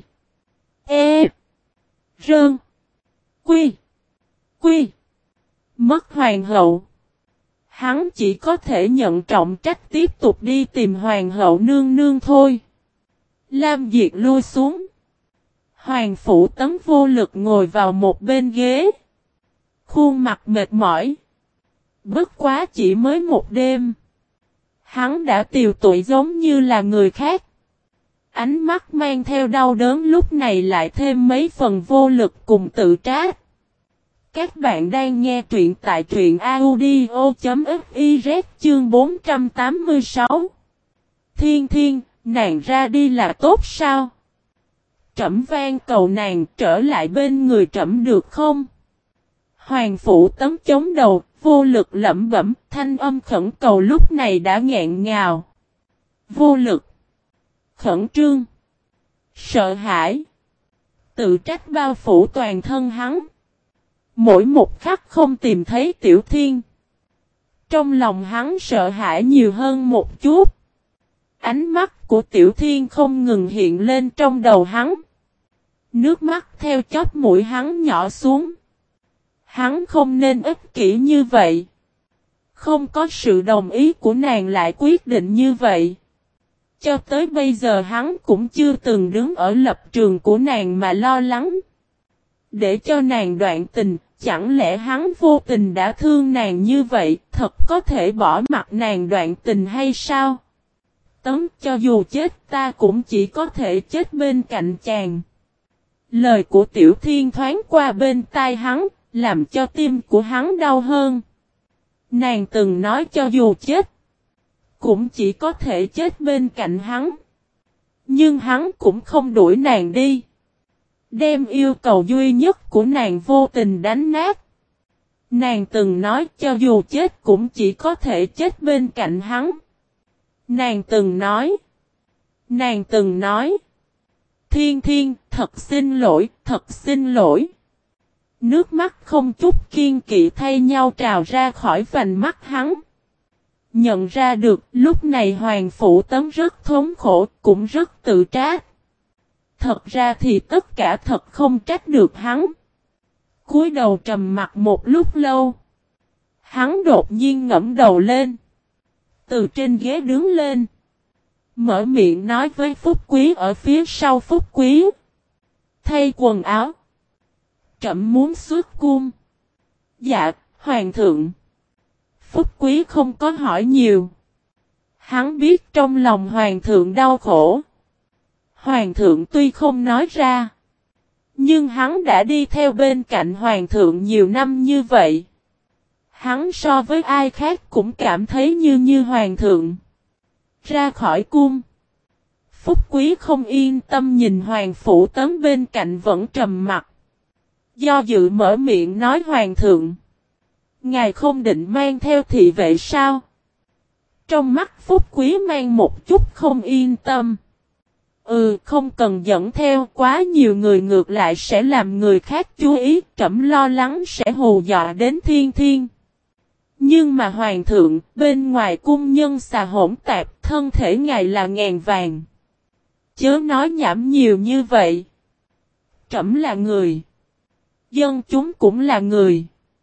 E. Rơn. Quy. Quy. Mất hoàng hậu. Hắn chỉ có thể nhận trọng trách tiếp tục đi tìm hoàng hậu nương nương thôi. Lam Diệt lui xuống. Hoàng Phủ Tấn vô lực ngồi vào một bên ghế. Khuôn mặt mệt mỏi. Bất quá chỉ mới một đêm. Hắn đã tiều tụy giống như là người khác. Ánh mắt mang theo đau đớn lúc này lại thêm mấy phần vô lực cùng tự trách. Các bạn đang nghe truyện tại truyện audio chấm fiz chương bốn trăm tám mươi sáu. Thiên Thiên, nàng ra đi là tốt sao? Trẫm van cầu nàng trở lại bên người trẫm được không? Hoàng Phủ Tấn chống đầu, vô lực lẩm bẩm, thanh âm khẩn cầu lúc này đã nghẹn ngào. Vô lực, khẩn trương, Sợ hãi, tự trách bao phủ toàn thân hắn. Mỗi một khắc không tìm thấy Tiểu Thiên, trong lòng hắn sợ hãi nhiều hơn một chút. Ánh mắt của Tiểu Thiên không ngừng hiện lên trong đầu hắn. Nước mắt theo chóp mũi hắn nhỏ xuống. Hắn không nên ích kỷ như vậy. Không có sự đồng ý của nàng lại quyết định như vậy. Cho tới bây giờ hắn cũng chưa từng đứng ở lập trường của nàng mà lo lắng. Để cho nàng đoạn tình, chẳng lẽ hắn vô tình đã thương nàng như vậy, thật có thể bỏ mặt nàng đoạn tình hay sao? Tấm cho dù chết ta cũng chỉ có thể chết bên cạnh chàng. Lời của Tiểu Thiên thoáng qua bên tai hắn, làm cho tim của hắn đau hơn. Nàng từng nói cho dù chết, cũng chỉ có thể chết bên cạnh hắn. Nhưng hắn cũng không đuổi nàng đi. Đem yêu cầu duy nhất của nàng vô tình đánh nát. Nàng từng nói cho dù chết cũng chỉ có thể chết bên cạnh hắn. Nàng từng nói. Nàng từng nói. Thiên Thiên, thật xin lỗi, thật xin lỗi. Nước mắt không chút kiên kỵ thay nhau trào ra khỏi vành mắt hắn. Nhận ra được lúc này Hoàng Phủ Tấn rất thống khổ, cũng rất tự trách. Thật ra thì tất cả thật không trách được hắn. Cúi đầu trầm mặt một lúc lâu. Hắn đột nhiên ngẫm đầu lên. Từ trên ghế đứng lên. Mở miệng nói với Phúc Quý ở phía sau Phúc Quý. Thay quần áo. Trẫm muốn xuất cung. Dạ, Hoàng thượng. Phúc Quý không có hỏi nhiều. Hắn biết trong lòng Hoàng thượng đau khổ. Hoàng thượng tuy không nói ra. Nhưng hắn đã đi theo bên cạnh Hoàng thượng nhiều năm như vậy. Hắn so với ai khác cũng cảm thấy như như Hoàng thượng. Ra khỏi cung. Phúc Quý không yên tâm nhìn Hoàng Phủ Tấn bên cạnh vẫn trầm mặt. Do dự mở miệng nói Hoàng thượng. Ngài không định mang theo thị vệ sao? Trong mắt Phúc Quý mang một chút không yên tâm. Ừ, không cần dẫn theo, quá nhiều người ngược lại sẽ làm người khác chú ý, trẫm lo lắng sẽ hù dọa đến Thiên Thiên. Nhưng mà Hoàng thượng, bên ngoài cung nhân xà hỗn tạp, thân thể ngài là ngàn vàng. Chớ nói nhảm nhiều như vậy. Trẫm là người. Dân chúng cũng là người.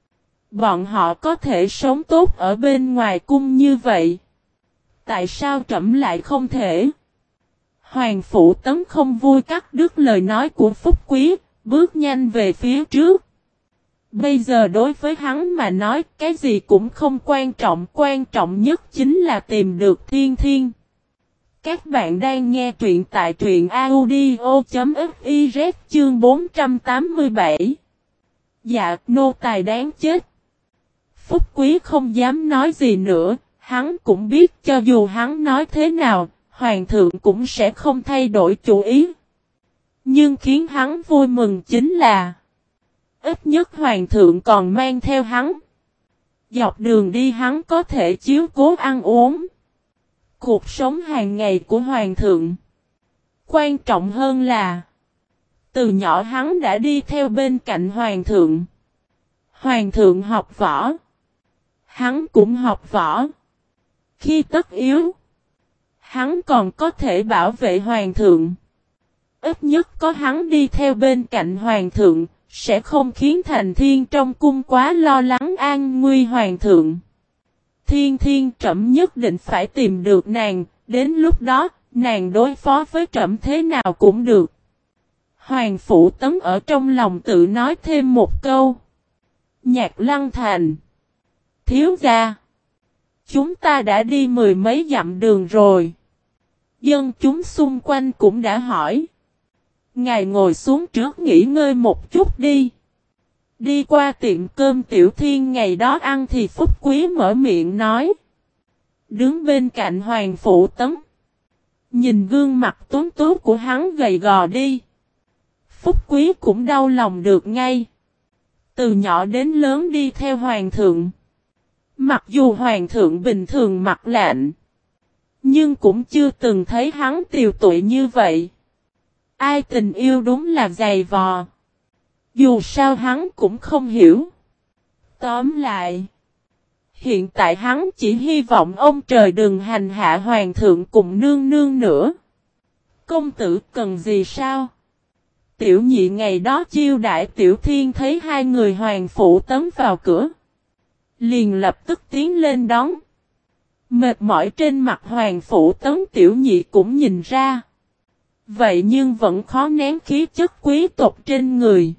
Bọn họ có thể sống tốt ở bên ngoài cung như vậy. Tại sao trẫm lại không thể? Hoàng Phủ Tấn không vui cắt đứt lời nói của Phúc Quý, bước nhanh về phía trước. Bây giờ đối với hắn mà nói cái gì cũng không quan trọng, quan trọng nhất chính là tìm được Thiên Thiên. Các bạn đang nghe truyện tại truyện audio.fiz chương bốn trăm tám mươi bảy. Dạ, nô tài đáng chết. Phúc Quý không dám nói gì nữa, hắn cũng biết cho dù hắn nói thế nào, Hoàng thượng cũng sẽ không thay đổi chủ ý. Nhưng khiến hắn vui mừng chính là ít nhất Hoàng thượng còn mang theo hắn. Dọc đường đi hắn có thể chiếu cố ăn uống. Cuộc sống hàng ngày của Hoàng thượng. Quan trọng hơn là từ nhỏ hắn đã đi theo bên cạnh Hoàng thượng. Hoàng thượng học võ. Hắn cũng học võ. Khi tất yếu, hắn còn có thể bảo vệ Hoàng thượng. Ít nhất có hắn đi theo bên cạnh Hoàng thượng, sẽ không khiến Thành Thiên trong cung quá lo lắng an nguy Hoàng thượng. Thiên Thiên trẫm nhất định phải tìm được nàng, đến lúc đó, nàng đối phó với trẫm thế nào cũng được. Hoàng Phủ Tấn ở trong lòng tự nói thêm một câu. Nhạc Lăng Thành. Thiếu gia. Chúng ta đã đi mười mấy dặm đường rồi. Dân chúng xung quanh cũng đã hỏi. Ngài ngồi xuống trước nghỉ ngơi một chút đi. Đi qua tiệm cơm Tiểu Thiên ngày đó ăn thì Phúc Quý mở miệng nói. Đứng bên cạnh Hoàng Phủ Tấn. Nhìn gương mặt tuấn tú của hắn gầy gò đi. Phúc Quý cũng đau lòng được ngay. Từ nhỏ đến lớn đi theo Hoàng thượng. Mặc dù Hoàng thượng bình thường mặt lạnh. Nhưng cũng chưa từng thấy hắn tiều tụy như vậy. Ai tình yêu đúng là dày vò. Dù sao hắn cũng không hiểu. Tóm lại, hiện tại hắn chỉ hy vọng ông trời đừng hành hạ hoàng thượng cùng nương nương nữa. Công tử cần gì sao? Tiểu nhị ngày đó chiêu đãi Tiểu Thiên thấy hai người hoàng phủ tấn vào cửa. Liền lập tức tiến lên đón. Mệt mỏi trên mặt hoàng phủ tấn Tiểu nhị cũng nhìn ra. Vậy nhưng vẫn khó nén khí chất quý tộc trên người.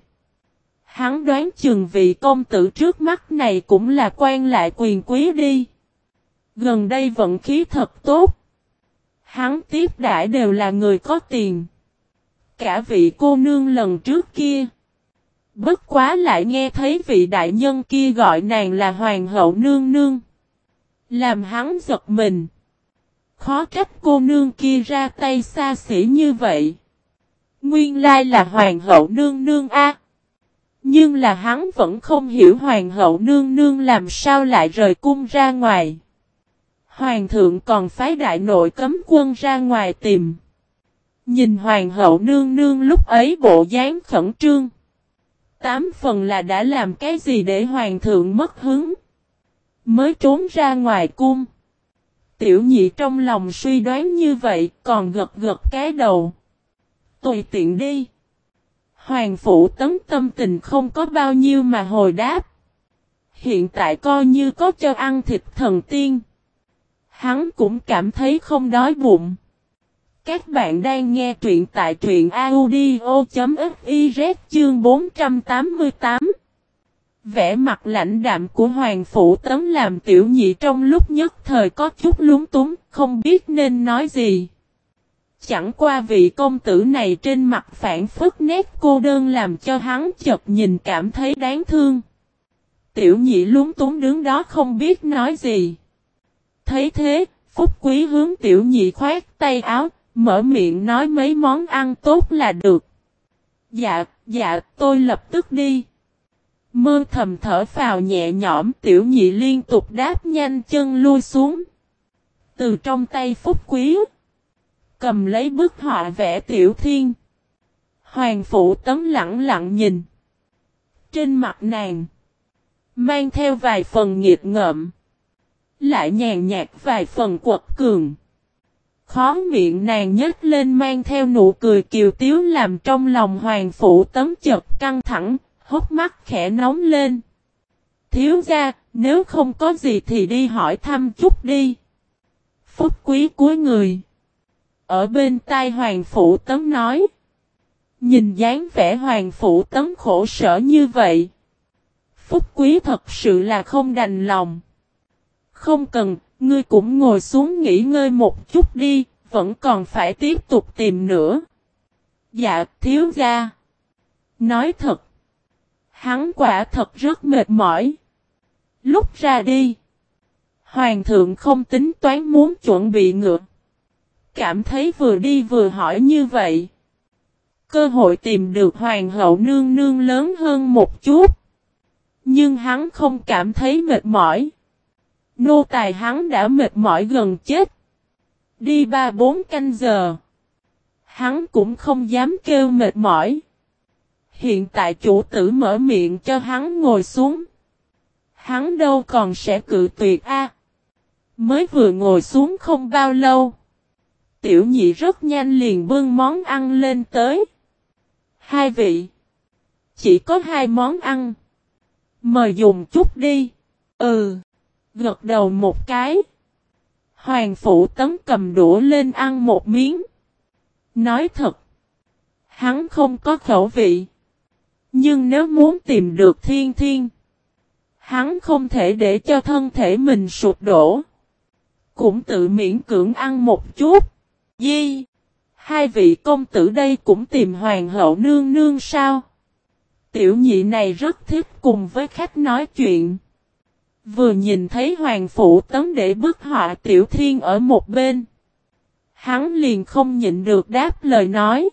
Hắn đoán chừng vị công tử trước mắt này cũng là quan lại quyền quý đi. Gần đây vận khí thật tốt. Hắn tiếp đãi đều là người có tiền. Cả vị cô nương lần trước kia. Bất quá lại nghe thấy vị đại nhân kia gọi nàng là hoàng hậu nương nương. Làm hắn giật mình. Khó trách cô nương kia ra tay xa xỉ như vậy. Nguyên lai là hoàng hậu nương nương a. Nhưng là hắn vẫn không hiểu hoàng hậu nương nương làm sao lại rời cung ra ngoài. Hoàng thượng còn phái đại nội cấm quân ra ngoài tìm. Nhìn hoàng hậu nương nương lúc ấy bộ dáng khẩn trương. Tám phần là đã làm cái gì để hoàng thượng mất hứng. Mới trốn ra ngoài cung. Tiểu nhị trong lòng suy đoán như vậy còn gật gật cái đầu. Tùy tiện đi. Hoàng phủ tấn tâm tình không có bao nhiêu mà hồi đáp. Hiện tại coi như có cho ăn thịt thần tiên. Hắn cũng cảm thấy không đói bụng. Các bạn đang nghe truyện tại truyện audio.fiz chương bốn trăm tám mươi tám. Vẻ mặt lãnh đạm của Hoàng phủ tấn làm tiểu nhị trong lúc nhất thời có chút lúng túng, không biết nên nói gì. Chẳng qua vị công tử này trên mặt phản phất nét cô đơn làm cho hắn chợt nhìn cảm thấy đáng thương. Tiểu nhị lúng túng đứng đó không biết nói gì. Thấy thế, Phúc Quý hướng tiểu nhị khoát tay áo, mở miệng nói mấy món ăn tốt là được. Dạ, dạ, tôi lập tức đi. Mơ thầm thở phào nhẹ nhõm tiểu nhị liên tục đáp nhanh chân lui xuống. Từ trong tay Phúc Quý, cầm lấy bức họa vẽ Tiểu Thiên. Hoàng phủ tấn lặng lặng nhìn. Trên mặt nàng, mang theo vài phần nghiệt ngợm. Lại nhàn nhạt vài phần quật cường. Khó miệng nàng nhếch lên mang theo nụ cười kiều tiếu làm trong lòng hoàng phủ tấn chợt căng thẳng, hốc mắt khẽ nóng lên. Thiếu gia, nếu không có gì thì đi hỏi thăm chút đi. Phúc Quý cúi người. Ở bên tai hoàng phủ tấn nói. Nhìn dáng vẻ hoàng phủ tấn khổ sở như vậy. Phúc Quý thật sự là không đành lòng. Không cần, ngươi cũng ngồi xuống nghỉ ngơi một chút đi, vẫn còn phải tiếp tục tìm nữa. Dạ, thiếu gia. Nói thật. Hắn quả thật rất mệt mỏi. Lúc ra đi. Hoàng thượng không tính toán muốn chuẩn bị ngựa. Cảm thấy vừa đi vừa hỏi như vậy. Cơ hội tìm được hoàng hậu nương nương lớn hơn một chút. Nhưng hắn không cảm thấy mệt mỏi. Nô tài hắn đã mệt mỏi gần chết. Đi ba bốn canh giờ. Hắn cũng không dám kêu mệt mỏi. Hiện tại chủ tử mở miệng cho hắn ngồi xuống. Hắn đâu còn sẽ cự tuyệt a. Mới vừa ngồi xuống không bao lâu. Tiểu nhị rất nhanh liền bưng món ăn lên tới. Hai vị. Chỉ có hai món ăn. Mời dùng chút đi. Ừ. Gật đầu một cái. Hoàng phủ tấn cầm đũa lên ăn một miếng. Nói thật. Hắn không có khẩu vị. Nhưng nếu muốn tìm được thiên thiên. Hắn không thể để cho thân thể mình sụp đổ. Cũng tự miễn cưỡng ăn một chút. Di. Hai vị công tử đây cũng tìm hoàng hậu nương nương sao? Tiểu nhị này rất thích cùng với khách nói chuyện. Vừa nhìn thấy hoàng phủ tấn để bức họa Tiểu Thiên ở một bên. Hắn liền không nhịn được đáp lời nói.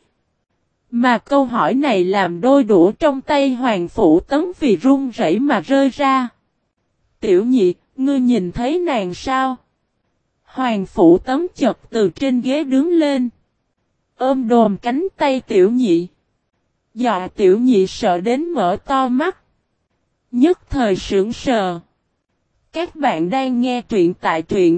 Mà câu hỏi này làm đôi đũa trong tay hoàng phủ tấn vì run rẩy mà rơi ra. Tiểu nhị, ngươi nhìn thấy nàng sao? Hoàng phủ tấn chợt từ trên ghế đứng lên. ôm đồm cánh tay tiểu nhị. Dọa tiểu nhị sợ đến mở to mắt. Nhất thời sững sờ. Các bạn đang nghe truyện tại truyện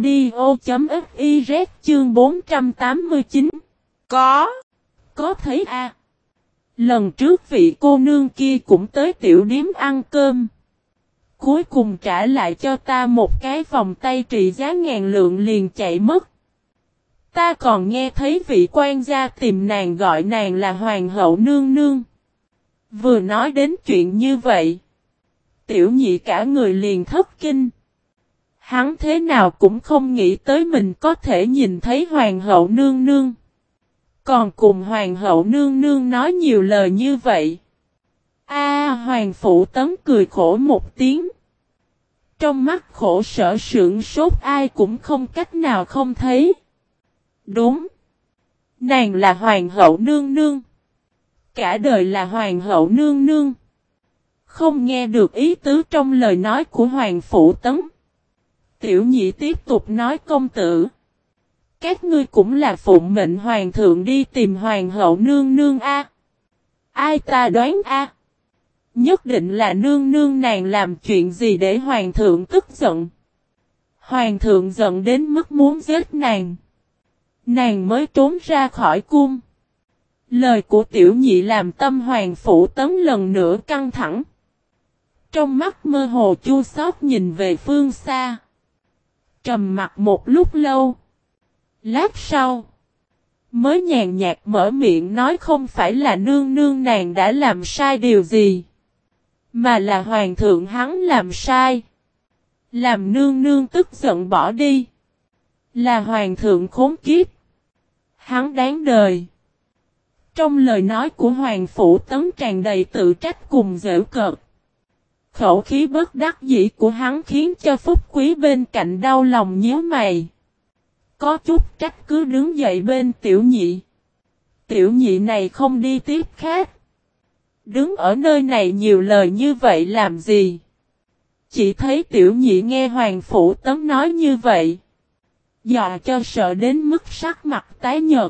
audio.fiz chương bốn trăm tám mươi chín. Có. Có thấy a à. Lần trước vị cô nương kia cũng tới tiểu điếm ăn cơm. Cuối cùng trả lại cho ta một cái vòng tay trị giá ngàn lượng liền chạy mất. Ta còn nghe thấy vị quan gia tìm nàng gọi nàng là hoàng hậu nương nương. Vừa nói đến chuyện như vậy. Tiểu nhị cả người liền thất kinh. Hắn thế nào cũng không nghĩ tới mình có thể nhìn thấy hoàng hậu nương nương. Còn cùng hoàng hậu nương nương nói nhiều lời như vậy. A Hoàng Phụ Tấn cười khổ một tiếng. Trong mắt khổ sở sượng sốt ai cũng không cách nào không thấy. Đúng. Nàng là hoàng hậu nương nương. Cả đời là hoàng hậu nương nương. Không nghe được ý tứ trong lời nói của Hoàng Phụ Tấn. Tiểu nhị tiếp tục nói công tử. Các ngươi cũng là phụng mệnh hoàng thượng đi tìm hoàng hậu nương nương a. Ai ta đoán a? Nhất định là nương nương nàng làm chuyện gì để hoàng thượng tức giận. Hoàng thượng giận đến mức muốn giết nàng. Nàng mới trốn ra khỏi cung. Lời của tiểu nhị làm tâm Hoàng Phụ Tấn lần nữa căng thẳng. Trong mắt mơ hồ chua xót nhìn về phương xa. Trầm mặt một lúc lâu. Lát sau. Mới nhàn nhạt mở miệng nói không phải là nương nương nàng đã làm sai điều gì. Mà là hoàng thượng hắn làm sai. Làm nương nương tức giận bỏ đi. Là hoàng thượng khốn kiếp. Hắn đáng đời. Trong lời nói của Hoàng Phụ Tấn tràn đầy tự trách cùng giễu cợt. Khẩu khí bất đắc dĩ của hắn khiến cho Phúc Quý bên cạnh đau lòng nhíu mày. Có chút trách cứ đứng dậy bên tiểu nhị. Tiểu nhị này không đi tiếp khác. Đứng ở nơi này nhiều lời như vậy làm gì? Chỉ thấy tiểu nhị nghe Hoàng Phụ Tấn nói như vậy. Dọa cho sợ đến mức sắc mặt tái nhợt.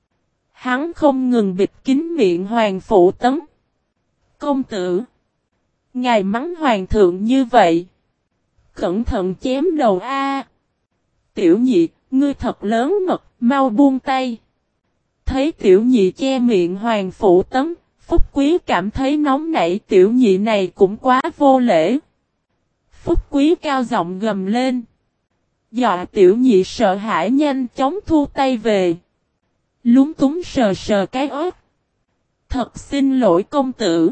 Hắn không ngừng bịt kín miệng Hoàng Phụ Tấn. Công tử. Ngài mắng hoàng thượng như vậy. Cẩn thận chém đầu a. Tiểu nhị, ngươi thật lớn mật, mau buông tay. Thấy tiểu nhị che miệng Hoàng Phụ Tấn, Phúc Quý cảm thấy nóng nảy tiểu nhị này cũng quá vô lễ. Phúc Quý cao giọng gầm lên. Dọa tiểu nhị sợ hãi nhanh chóng thu tay về. Lúng túng sờ sờ cái ớt. Thật xin lỗi công tử.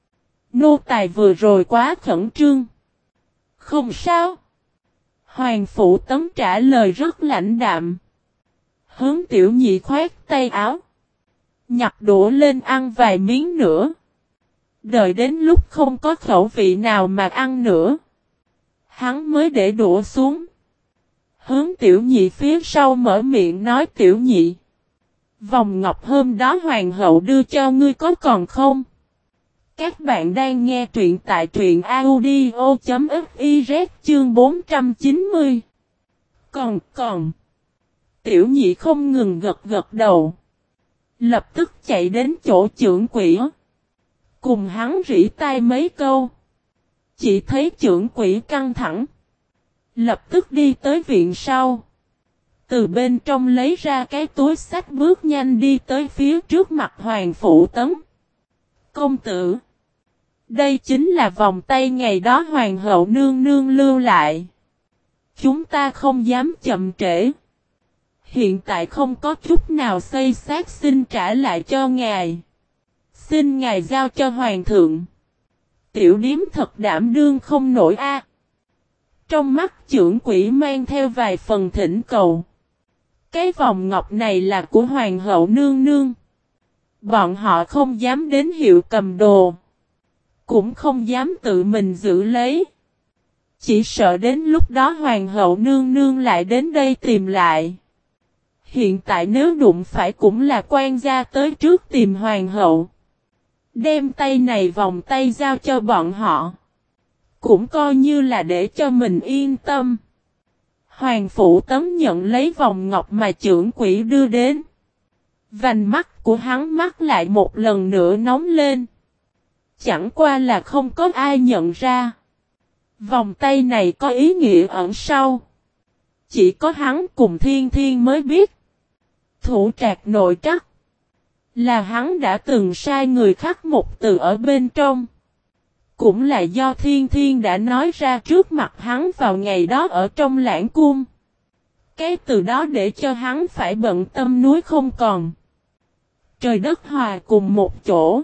Nô tài vừa rồi quá khẩn trương. Không sao. Hoàng Phụ Tấn trả lời rất lãnh đạm. Hướng tiểu nhị khoét tay áo. Nhặt đũa lên ăn vài miếng nữa. Đợi đến lúc không có khẩu vị nào mà ăn nữa. Hắn mới để đũa xuống. Hướng tiểu nhị phía sau mở miệng nói tiểu nhị. Vòng ngọc hôm đó hoàng hậu đưa cho ngươi có còn không? Các bạn đang nghe truyện tại truyện audio.fiz chương bốn trăm chín mươi. Còn, còn. Tiểu nhị không ngừng gật gật đầu. Lập tức chạy đến chỗ trưởng quỹ. Cùng hắn rỉ tai mấy câu. Chỉ thấy trưởng quỹ căng thẳng. Lập tức đi tới viện sau. Từ bên trong lấy ra cái túi xách bước nhanh đi tới phía trước mặt Hoàng Phụ Tấn. Công tử. Đây chính là vòng tay ngày đó Hoàng hậu nương nương lưu lại. Chúng ta không dám chậm trễ. Hiện tại không có chút nào xây xác xin trả lại cho ngài. Xin ngài giao cho Hoàng thượng. Tiểu điếm thật đảm đương không nổi a. Trong mắt trưởng quỹ mang theo vài phần thỉnh cầu. Cái vòng ngọc này là của Hoàng hậu nương nương. Bọn họ không dám đến hiệu cầm đồ. Cũng không dám tự mình giữ lấy. Chỉ sợ đến lúc đó Hoàng hậu nương nương lại đến đây tìm lại. Hiện tại nếu đụng phải cũng là quan gia tới trước tìm Hoàng hậu. Đem tay này vòng tay giao cho bọn họ. Cũng coi như là để cho mình yên tâm. Hoàng Phụ Tấn nhận lấy vòng ngọc mà trưởng quỹ đưa đến. Vành mắt của hắn mắt lại một lần nữa nóng lên. Chẳng qua là không có ai nhận ra. Vòng tay này có ý nghĩa ẩn sâu. Chỉ có hắn cùng Thiên Thiên mới biết. Thủ trạc nội trắc. Là hắn đã từng sai người khắc một từ ở bên trong. Cũng là do Thiên Thiên đã nói ra trước mặt hắn vào ngày đó ở trong lãng cung. Cái từ đó để cho hắn phải bận tâm núi không còn. Trời đất hòa cùng một chỗ.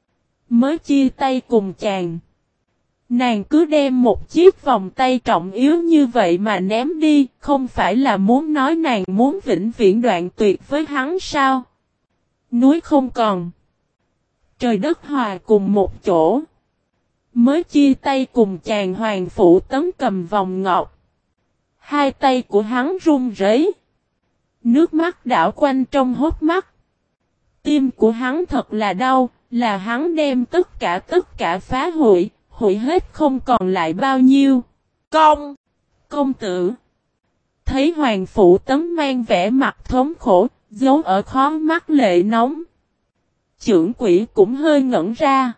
Mới chia tay cùng chàng. Nàng cứ đem một chiếc vòng tay trọng yếu như vậy mà ném đi. Không phải là muốn nói nàng muốn vĩnh viễn đoạn tuyệt với hắn sao? Núi không còn. Trời đất hòa cùng một chỗ. Mới chia tay cùng chàng Hoàng Phủ Tấn cầm vòng ngọc. Hai tay của hắn run rẩy. Nước mắt đảo quanh trong hốc mắt. Tim của hắn thật là đau, là hắn đem tất cả tất cả phá hủy, hủy hết không còn lại bao nhiêu. Công! Công tử! Thấy Hoàng Phủ Tấn mang vẻ mặt thống khổ, giấu ở khóe mắt lệ nóng. Chưởng quỷ cũng hơi ngẩn ra.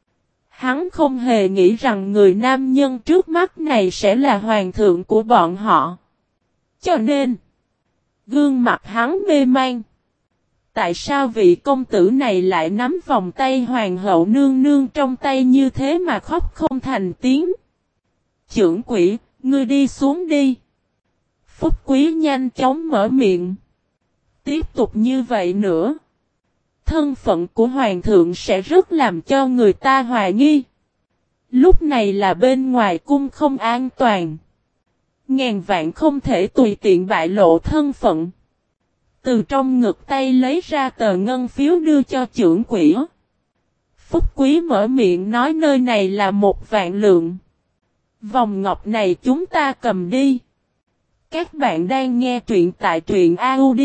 Hắn không hề nghĩ rằng người nam nhân trước mắt này sẽ là hoàng thượng của bọn họ. Cho nên, gương mặt hắn mê man. Tại sao vị công tử này lại nắm vòng tay hoàng hậu nương nương trong tay như thế mà khóc không thành tiếng? Chưởng quỷ, ngươi đi xuống đi. Phúc Quý nhanh chóng mở miệng. Tiếp tục như vậy nữa. Thân phận của hoàng thượng sẽ rất làm cho người ta hoài nghi. Lúc này là bên ngoài cung không an toàn. Ngàn vạn không thể tùy tiện bại lộ thân phận. Từ trong ngực tay lấy ra tờ ngân phiếu đưa cho chưởng quỷ. Phúc Quý mở miệng nói nơi này là một vạn lượng. Vòng ngọc này chúng ta cầm đi. Các bạn đang nghe truyện tại truyện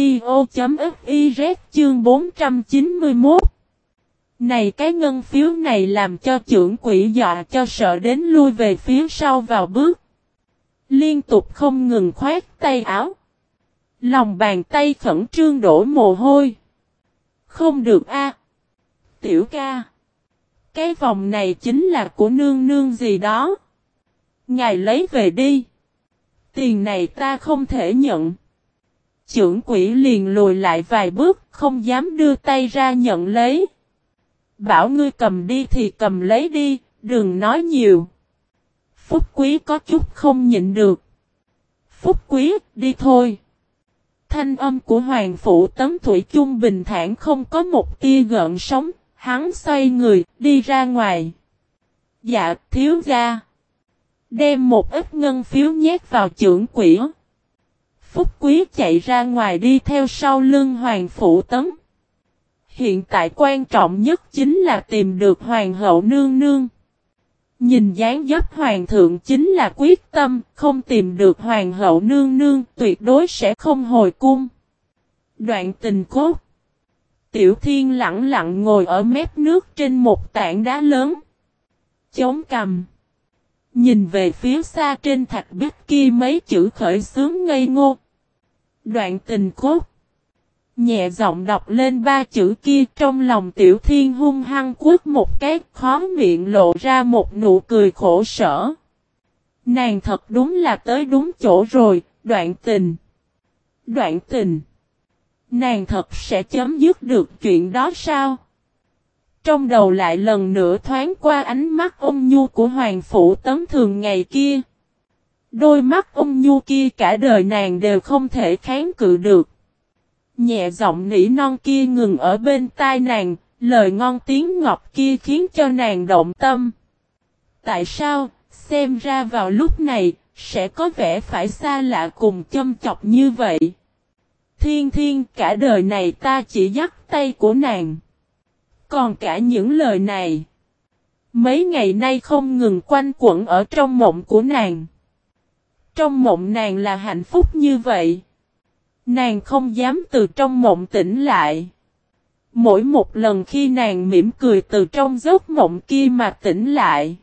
audio.fiz chương bốn trăm chín mươi mốt. Này cái ngân phiếu này làm cho chưởng quỷ dọa cho sợ đến lui về phía sau vào bước. Liên tục không ngừng khoét tay áo. Lòng bàn tay khẩn trương đổ mồ hôi. Không được a, tiểu ca. Cái vòng này chính là của nương nương gì đó. Ngài lấy về đi. Tiền này ta không thể nhận. Chưởng quỷ liền lùi lại vài bước, không dám đưa tay ra nhận lấy. Bảo ngươi cầm đi thì cầm lấy đi, đừng nói nhiều. Phúc Quý có chút không nhịn được. Phúc Quý, đi thôi. Thanh âm của Hoàng Phủ Tấn Thủy chung bình thản không có một tia gợn sóng, hắn xoay người, đi ra ngoài. Dạ, thiếu gia. Đem một ít ngân phiếu nhét vào chưởng quỷ. Phúc Quý chạy ra ngoài đi theo sau lưng Hoàng Phủ Tấn. Hiện tại quan trọng nhất chính là tìm được Hoàng hậu nương nương. Nhìn dáng dấp Hoàng thượng chính là quyết tâm, không tìm được Hoàng hậu nương nương tuyệt đối sẽ không hồi cung. Đoạn tình cốt. Tiểu Thiên lặng lặng ngồi ở mép nước trên một tảng đá lớn. Chống cằm. Nhìn về phía xa trên thạch bích kia mấy chữ khởi xướng ngây ngô. Đoạn tình cốt. Nhẹ giọng đọc lên ba chữ kia trong lòng Tiểu Thiên hung hăng quất một cái khó miệng lộ ra một nụ cười khổ sở. Nàng thật đúng là tới đúng chỗ rồi, đoạn tình. Đoạn tình. Nàng thật sẽ chấm dứt được chuyện đó sao? Trong đầu lại lần nữa thoáng qua ánh mắt ôn nhu của Hoàng Phủ Tấn thường ngày kia. Đôi mắt ôn nhu kia cả đời nàng đều không thể kháng cự được. Nhẹ giọng nỉ non kia ngừng ở bên tai nàng, lời ngon tiếng ngọt kia khiến cho nàng động tâm. Tại sao, xem ra vào lúc này, sẽ có vẻ phải xa lạ cùng châm chọc như vậy? Thiên Thiên, cả đời này ta chỉ dắt tay của nàng. Còn cả những lời này, mấy ngày nay không ngừng quanh quẩn ở trong mộng của nàng. Trong mộng nàng là hạnh phúc như vậy. Nàng không dám từ trong mộng tỉnh lại. Mỗi một lần khi nàng mỉm cười từ trong giấc mộng kia mà tỉnh lại,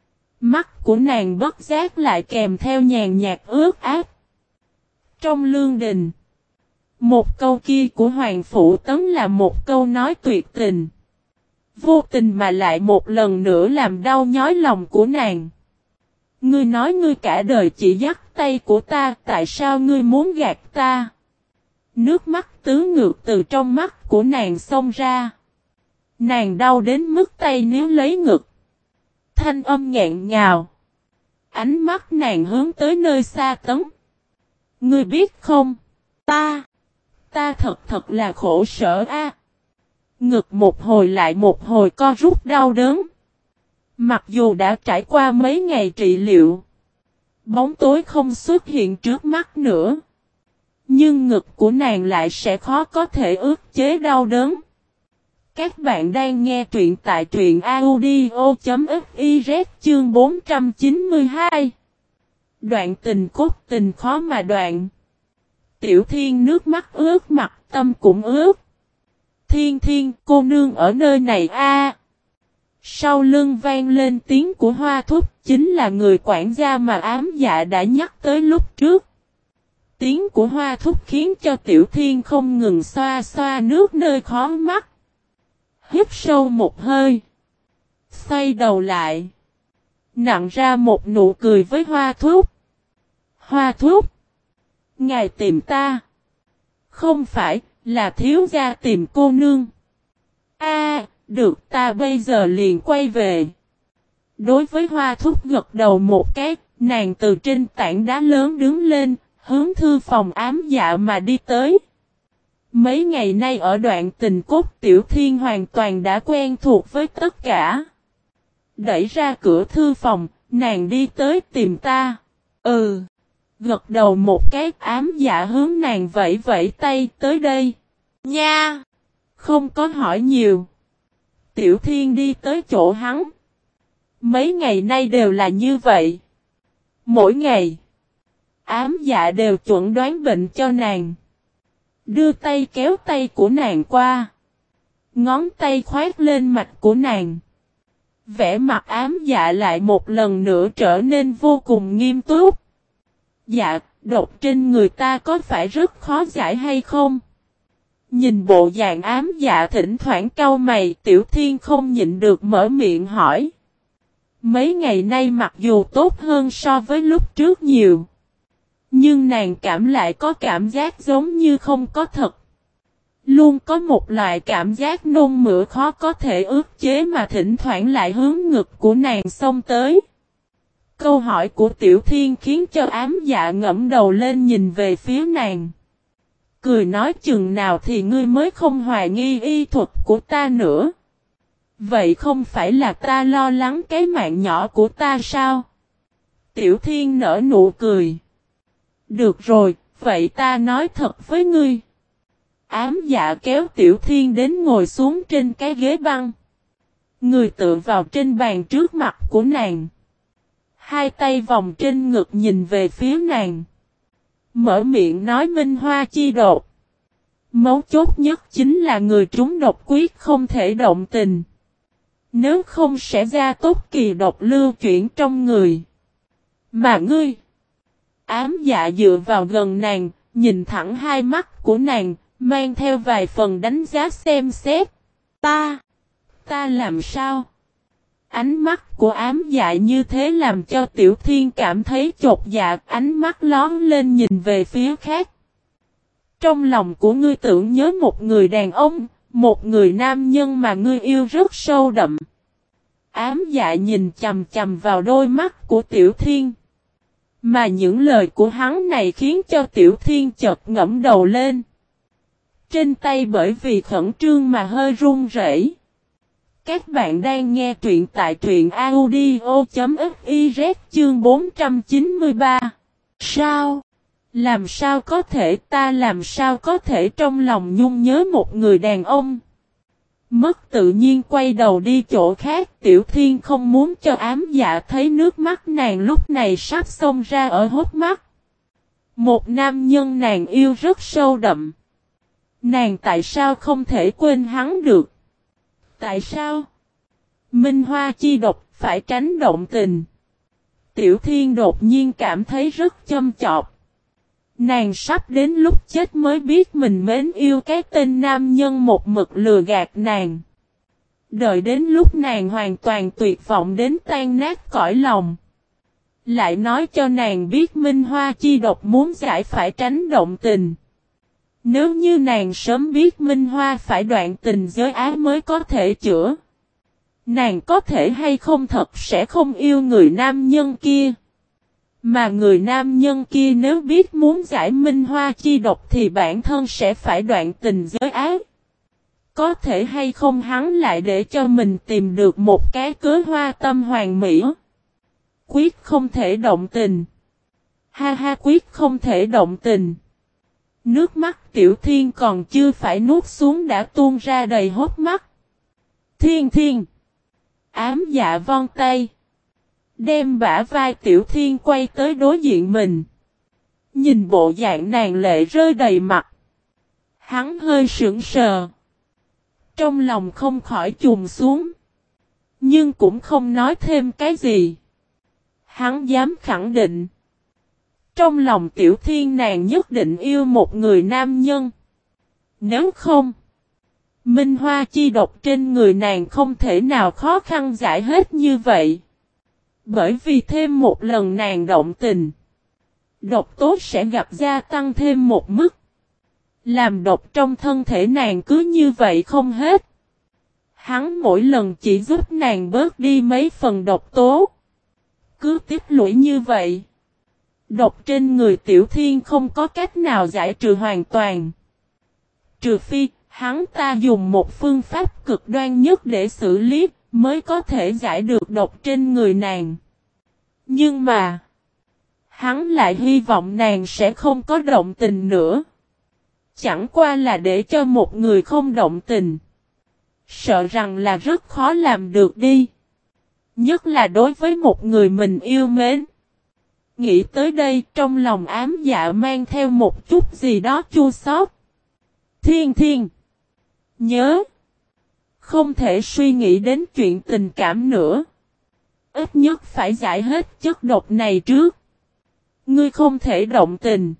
mắt của nàng bất giác lại kèm theo nhàn nhạt ướt át. Trong lương đình, Một câu kia của Hoàng Phủ Tấn là một câu nói tuyệt tình. Vô tình mà lại một lần nữa làm đau nhói lòng của nàng. Ngươi nói ngươi cả đời chỉ dắt tay của ta, tại sao ngươi muốn gạt ta? Nước mắt tứ ngược từ trong mắt của nàng xông ra. Nàng đau đến mức tay níu lấy ngực. Thanh âm nghẹn ngào. Ánh mắt nàng hướng tới nơi xa Tấn. Ngươi biết không? Ta, ta thật thật là khổ sở a. Ngực một hồi lại một hồi co rút đau đớn. Mặc dù đã trải qua mấy ngày trị liệu, bóng tối không xuất hiện trước mắt nữa. Nhưng ngực của nàng lại sẽ khó có thể ức chế đau đớn. Các bạn đang nghe truyện tại truyện audio.fiz chương bốn trăm chín mươi hai. Đoạn tình cốt tình khó mà đoạn. Tiểu Thiên nước mắt ướt mặt, tâm cũng ướt. Thiên Thiên, cô nương ở nơi này a. Sau lưng vang lên tiếng của Hoa Thúc, chính là người quản gia mà ám dạ đã nhắc tới lúc trước. Tiếng của Hoa Thúc khiến cho Tiểu Thiên không ngừng xoa xoa nước nơi khó mắt. Hít sâu một hơi. Xoay đầu lại. Nặn ra một nụ cười với Hoa Thúc. Hoa Thúc. Ngài tìm ta. Không phải, là thiếu gia tìm cô nương. A, được, ta bây giờ liền quay về. Đối với Hoa Thúc gật đầu một cái, nàng từ trên tảng đá lớn đứng lên, hướng thư phòng ám dạ mà đi tới. Mấy ngày nay ở đoạn tình cốt Tiểu Thiên hoàn toàn đã quen thuộc với tất cả. Đẩy ra cửa thư phòng, nàng đi tới tìm ta. Ừ. Gật đầu một cái, ám dạ hướng nàng vẫy vẫy tay tới đây. Nha. Không có hỏi nhiều. Tiểu Thiên đi tới chỗ hắn. Mấy ngày nay đều là như vậy. Mỗi ngày, ám dạ đều chuẩn đoán bệnh cho nàng. Đưa tay kéo tay của nàng qua. Ngón tay khoát lên mạch của nàng. Vẻ mặt ám dạ lại một lần nữa trở nên vô cùng nghiêm túc. Dạ, độc trên người ta có phải rất khó giải hay không? Nhìn bộ dạng ám dạ thỉnh thoảng cau mày, Tiểu Thiên không nhịn được mở miệng hỏi. Mấy ngày nay mặc dù tốt hơn so với lúc trước nhiều. Nhưng nàng cảm lại có cảm giác giống như không có thật. Luôn có một loại cảm giác nôn mửa khó có thể ức chế mà thỉnh thoảng lại hướng ngực của nàng xông tới. Câu hỏi của Tiểu Thiên khiến cho ám dạ ngẫm đầu lên nhìn về phía nàng. Cười nói chừng nào thì ngươi mới không hoài nghi y thuật của ta nữa. Vậy không phải là ta lo lắng cái mạng nhỏ của ta sao? Tiểu Thiên nở nụ cười. Được rồi, vậy ta nói thật với ngươi. Ám dạ kéo Tiểu Thiên đến ngồi xuống trên cái ghế băng. Người tựa vào trên bàn trước mặt của nàng. Hai tay vòng trên ngực nhìn về phía nàng. Mở miệng nói minh hoa chi đột. Mấu chốt nhất chính là người trúng độc quyết không thể động tình. Nếu không sẽ ra tốt kỳ độc lưu chuyển trong người. Mà ngươi. Ám dạ dựa vào gần nàng, nhìn thẳng hai mắt của nàng, mang theo vài phần đánh giá xem xét. Ta. Ta làm sao? Ánh mắt của ám dạ như thế làm cho Tiểu Thiên cảm thấy chột dạ, ánh mắt lón lên nhìn về phía khác. Trong lòng của ngươi tưởng nhớ một người đàn ông, một người nam nhân mà ngươi yêu rất sâu đậm. Ám dạ nhìn chầm chầm vào đôi mắt của Tiểu Thiên. Mà những lời của hắn này khiến cho Tiểu Thiên chợt ngẫm đầu lên. Trên tay bởi vì khẩn trương mà hơi run rẩy. Các bạn đang nghe truyện tại truyện audio.fiz chương bốn trăm chín mươi ba. Sao? Làm sao có thể, ta làm sao có thể trong lòng nhung nhớ một người đàn ông? Mất tự nhiên quay đầu đi chỗ khác, Tiểu Thiên không muốn cho ám dạ thấy nước mắt nàng lúc này sắp xông ra ở hốc mắt. Một nam nhân nàng yêu rất sâu đậm. Nàng tại sao không thể quên hắn được? Tại sao? Minh hoa chi độc phải tránh động tình. Tiểu Thiên đột nhiên cảm thấy rất châm chọc. Nàng sắp đến lúc chết mới biết mình mến yêu cái tên nam nhân một mực lừa gạt nàng. Đợi đến lúc nàng hoàn toàn tuyệt vọng đến tan nát cõi lòng. Lại nói cho nàng biết Minh Hoa chi độc muốn giải phải tránh động tình. Nếu như nàng sớm biết Minh Hoa phải đoạn tình giới ái mới có thể chữa. Nàng có thể hay không thật sẽ không yêu người nam nhân kia. Mà người nam nhân kia nếu biết muốn giải Minh Hoa chi độc thì bản thân sẽ phải đoạn tình giới ái. Có thể hay không hắn lại để cho mình tìm được một cái cớ hoa tâm hoàn mỹ. Quyết không thể động tình. Ha ha, quyết không thể động tình. Nước mắt Tiểu Thiên còn chưa phải nuốt xuống đã tuôn ra đầy hốc mắt. Thiên Thiên. Ám Dạ vươn tay. Đem bả vai Tiểu Thiên quay tới đối diện mình. Nhìn bộ dạng nàng lệ rơi đầy mặt. Hắn hơi sững sờ. Trong lòng không khỏi trùng xuống. Nhưng cũng không nói thêm cái gì. Hắn dám khẳng định. Trong lòng Tiểu Thiên nàng nhất định yêu một người nam nhân. Nếu không, Minh Hoa chi độc trên người nàng không thể nào khó khăn giải hết như vậy. Bởi vì thêm một lần nàng động tình, độc tố sẽ gặp gia tăng thêm một mức. Làm độc trong thân thể nàng cứ như vậy không hết. Hắn mỗi lần chỉ giúp nàng bớt đi mấy phần độc tố. Cứ tiếp lũy như vậy. Độc trên người Tiểu Thiên không có cách nào giải trừ hoàn toàn. Trừ phi, hắn ta dùng một phương pháp cực đoan nhất để xử lý, mới có thể giải được độc trên người nàng. Nhưng mà, hắn lại hy vọng nàng sẽ không có động tình nữa. Chẳng qua là để cho một người không động tình. Sợ rằng là rất khó làm được đi. Nhất là đối với một người mình yêu mến. Nghĩ tới đây trong lòng ám dạ mang theo một chút gì đó chua xót. Thiên Thiên. Nhớ. Không thể suy nghĩ đến chuyện tình cảm nữa. Ít nhất phải giải hết chất độc này trước. Ngươi không thể động tình.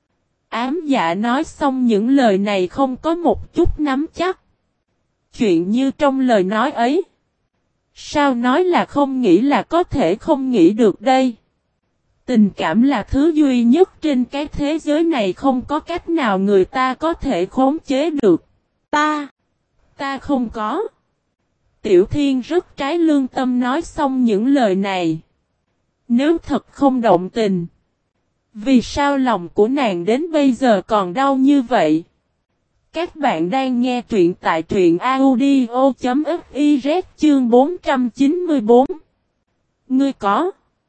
Ám dạ nói xong những lời này không có một chút nắm chắc. Chuyện như trong lời nói ấy. Sao nói là không nghĩ là có thể không nghĩ được đây. Tình cảm là thứ duy nhất trên cái thế giới này không có cách nào người ta có thể khống chế được. Ta, ta không có. Tiểu Thiên rất trái lương tâm nói xong những lời này. Nếu thật không động tình, vì sao lòng của nàng đến bây giờ còn đau như vậy? Các bạn đang nghe truyện tại truyện audio chấm fiz chương bốn trăm chín mươi bốn. Ngươi có.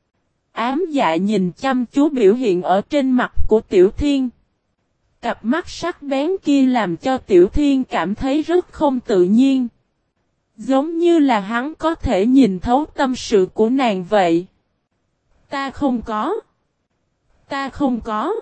Ám dạ nhìn chăm chú biểu hiện ở trên mặt của Tiểu Thiên. Cặp mắt sắc bén kia làm cho Tiểu Thiên cảm thấy rất không tự nhiên. Giống như là hắn có thể nhìn thấu tâm sự của nàng vậy. Ta không có. Ta không có.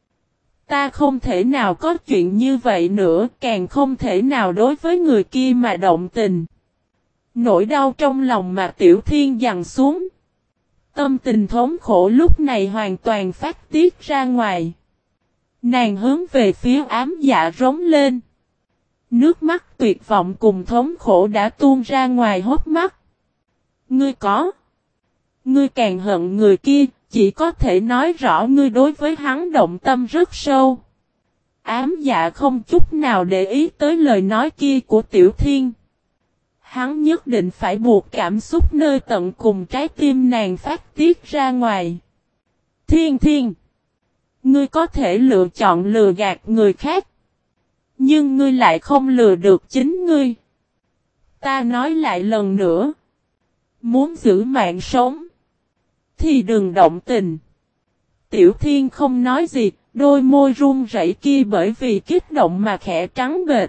Ta không thể nào có chuyện như vậy nữa, càng không thể nào đối với người kia mà động tình. Nỗi đau trong lòng mà Tiểu Thiên dằn xuống. Tâm tình thống khổ lúc này hoàn toàn phát tiết ra ngoài. Nàng hướng về phía ám dạ rống lên. Nước mắt tuyệt vọng cùng thống khổ đã tuôn ra ngoài hốc mắt. Ngươi có. Ngươi càng hận người kia, chỉ có thể nói rõ ngươi đối với hắn động tâm rất sâu. Ám dạ không chút nào để ý tới lời nói kia của Tiểu Thiên. Hắn nhất định phải buộc cảm xúc nơi tận cùng trái tim nàng phát tiết ra ngoài. Thiên Thiên. Ngươi có thể lựa chọn lừa gạt người khác. Nhưng ngươi lại không lừa được chính ngươi. Ta nói lại lần nữa. Muốn giữ mạng sống. Thì đừng động tình. Tiểu Thiên không nói gì. Đôi môi run rẩy kia bởi vì kích động mà khẽ trắng bệch.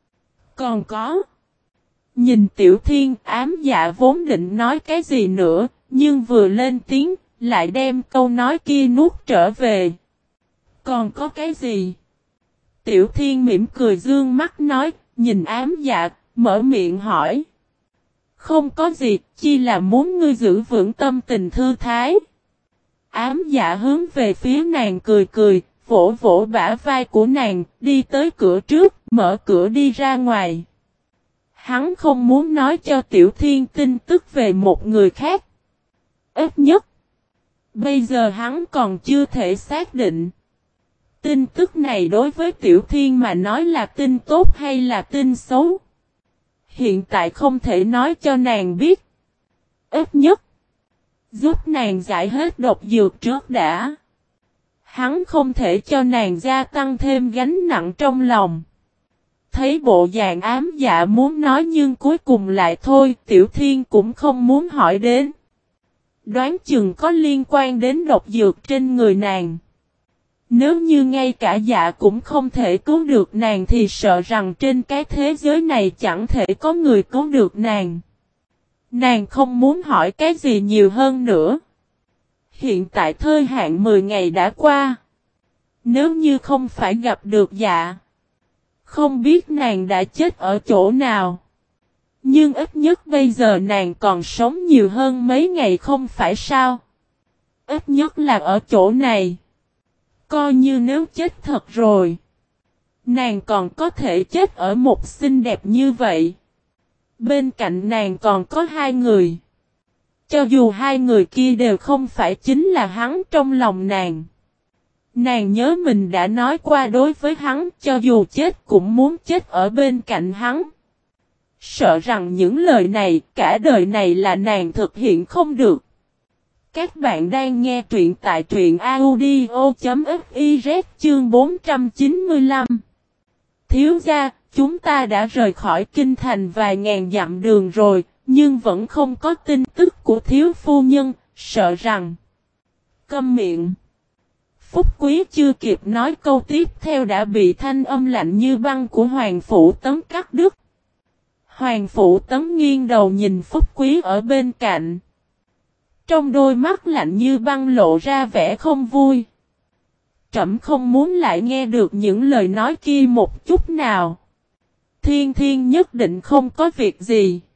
Còn có. Nhìn Tiểu Thiên ám dạ vốn định nói cái gì nữa. Nhưng vừa lên tiếng. Lại đem câu nói kia nuốt trở về. Còn có cái gì? Tiểu Thiên mỉm cười dương mắt nói. Nhìn ám dạ. Mở miệng hỏi. Không có gì. Chỉ là muốn ngươi giữ vững tâm tình thư thái. Ám dạ hướng về phía nàng cười cười. vỗ vỗ bả vai của nàng, đi tới cửa trước, mở cửa đi ra ngoài. Hắn không muốn nói cho Tiểu Thiên tin tức về một người khác. Ít nhất, bây giờ hắn còn chưa thể xác định. Tin tức này đối với Tiểu Thiên mà nói là tin tốt hay là tin xấu. Hiện tại không thể nói cho nàng biết. Ít nhất, giúp nàng giải hết độc dược trước đã. Hắn không thể cho nàng gia tăng thêm gánh nặng trong lòng. Thấy bộ dạng ám dạ muốn nói nhưng cuối cùng lại thôi, Tiểu Thiên cũng không muốn hỏi đến. Đoán chừng có liên quan đến độc dược trên người nàng. Nếu như ngay cả dạ cũng không thể cứu được nàng thì sợ rằng trên cái thế giới này chẳng thể có người cứu được nàng. Nàng không muốn hỏi cái gì nhiều hơn nữa. Hiện tại thời hạn mười ngày đã qua. Nếu như không phải gặp được dạ, không biết nàng đã chết ở chỗ nào. Nhưng ít nhất bây giờ nàng còn sống nhiều hơn mấy ngày không phải sao. Ít nhất là ở chỗ này. Coi như nếu chết thật rồi, nàng còn có thể chết ở một xinh đẹp như vậy. Bên cạnh nàng còn có hai người. Cho dù hai người kia đều không phải chính là hắn trong lòng nàng. Nàng nhớ mình đã nói qua đối với hắn, cho dù chết cũng muốn chết ở bên cạnh hắn. Sợ rằng những lời này, cả đời này là nàng thực hiện không được. Các bạn đang nghe truyện tại truyện audio.fiz chương bốn trăm chín mươi lăm. Thiếu gia, chúng ta đã rời khỏi kinh thành vài ngàn dặm đường rồi, nhưng vẫn không có tin tức của thiếu phu nhân, sợ rằng... Câm miệng. Phúc Quý chưa kịp nói câu tiếp theo đã bị thanh âm lạnh như băng của Hoàng Phủ Tấn cắt đứt. Hoàng Phủ Tấn nghiêng đầu nhìn Phúc Quý ở bên cạnh. Trong đôi mắt lạnh như băng lộ ra vẻ không vui. Trẫm không muốn lại nghe được những lời nói kia một chút nào. Thiên Thiên nhất định không có việc gì.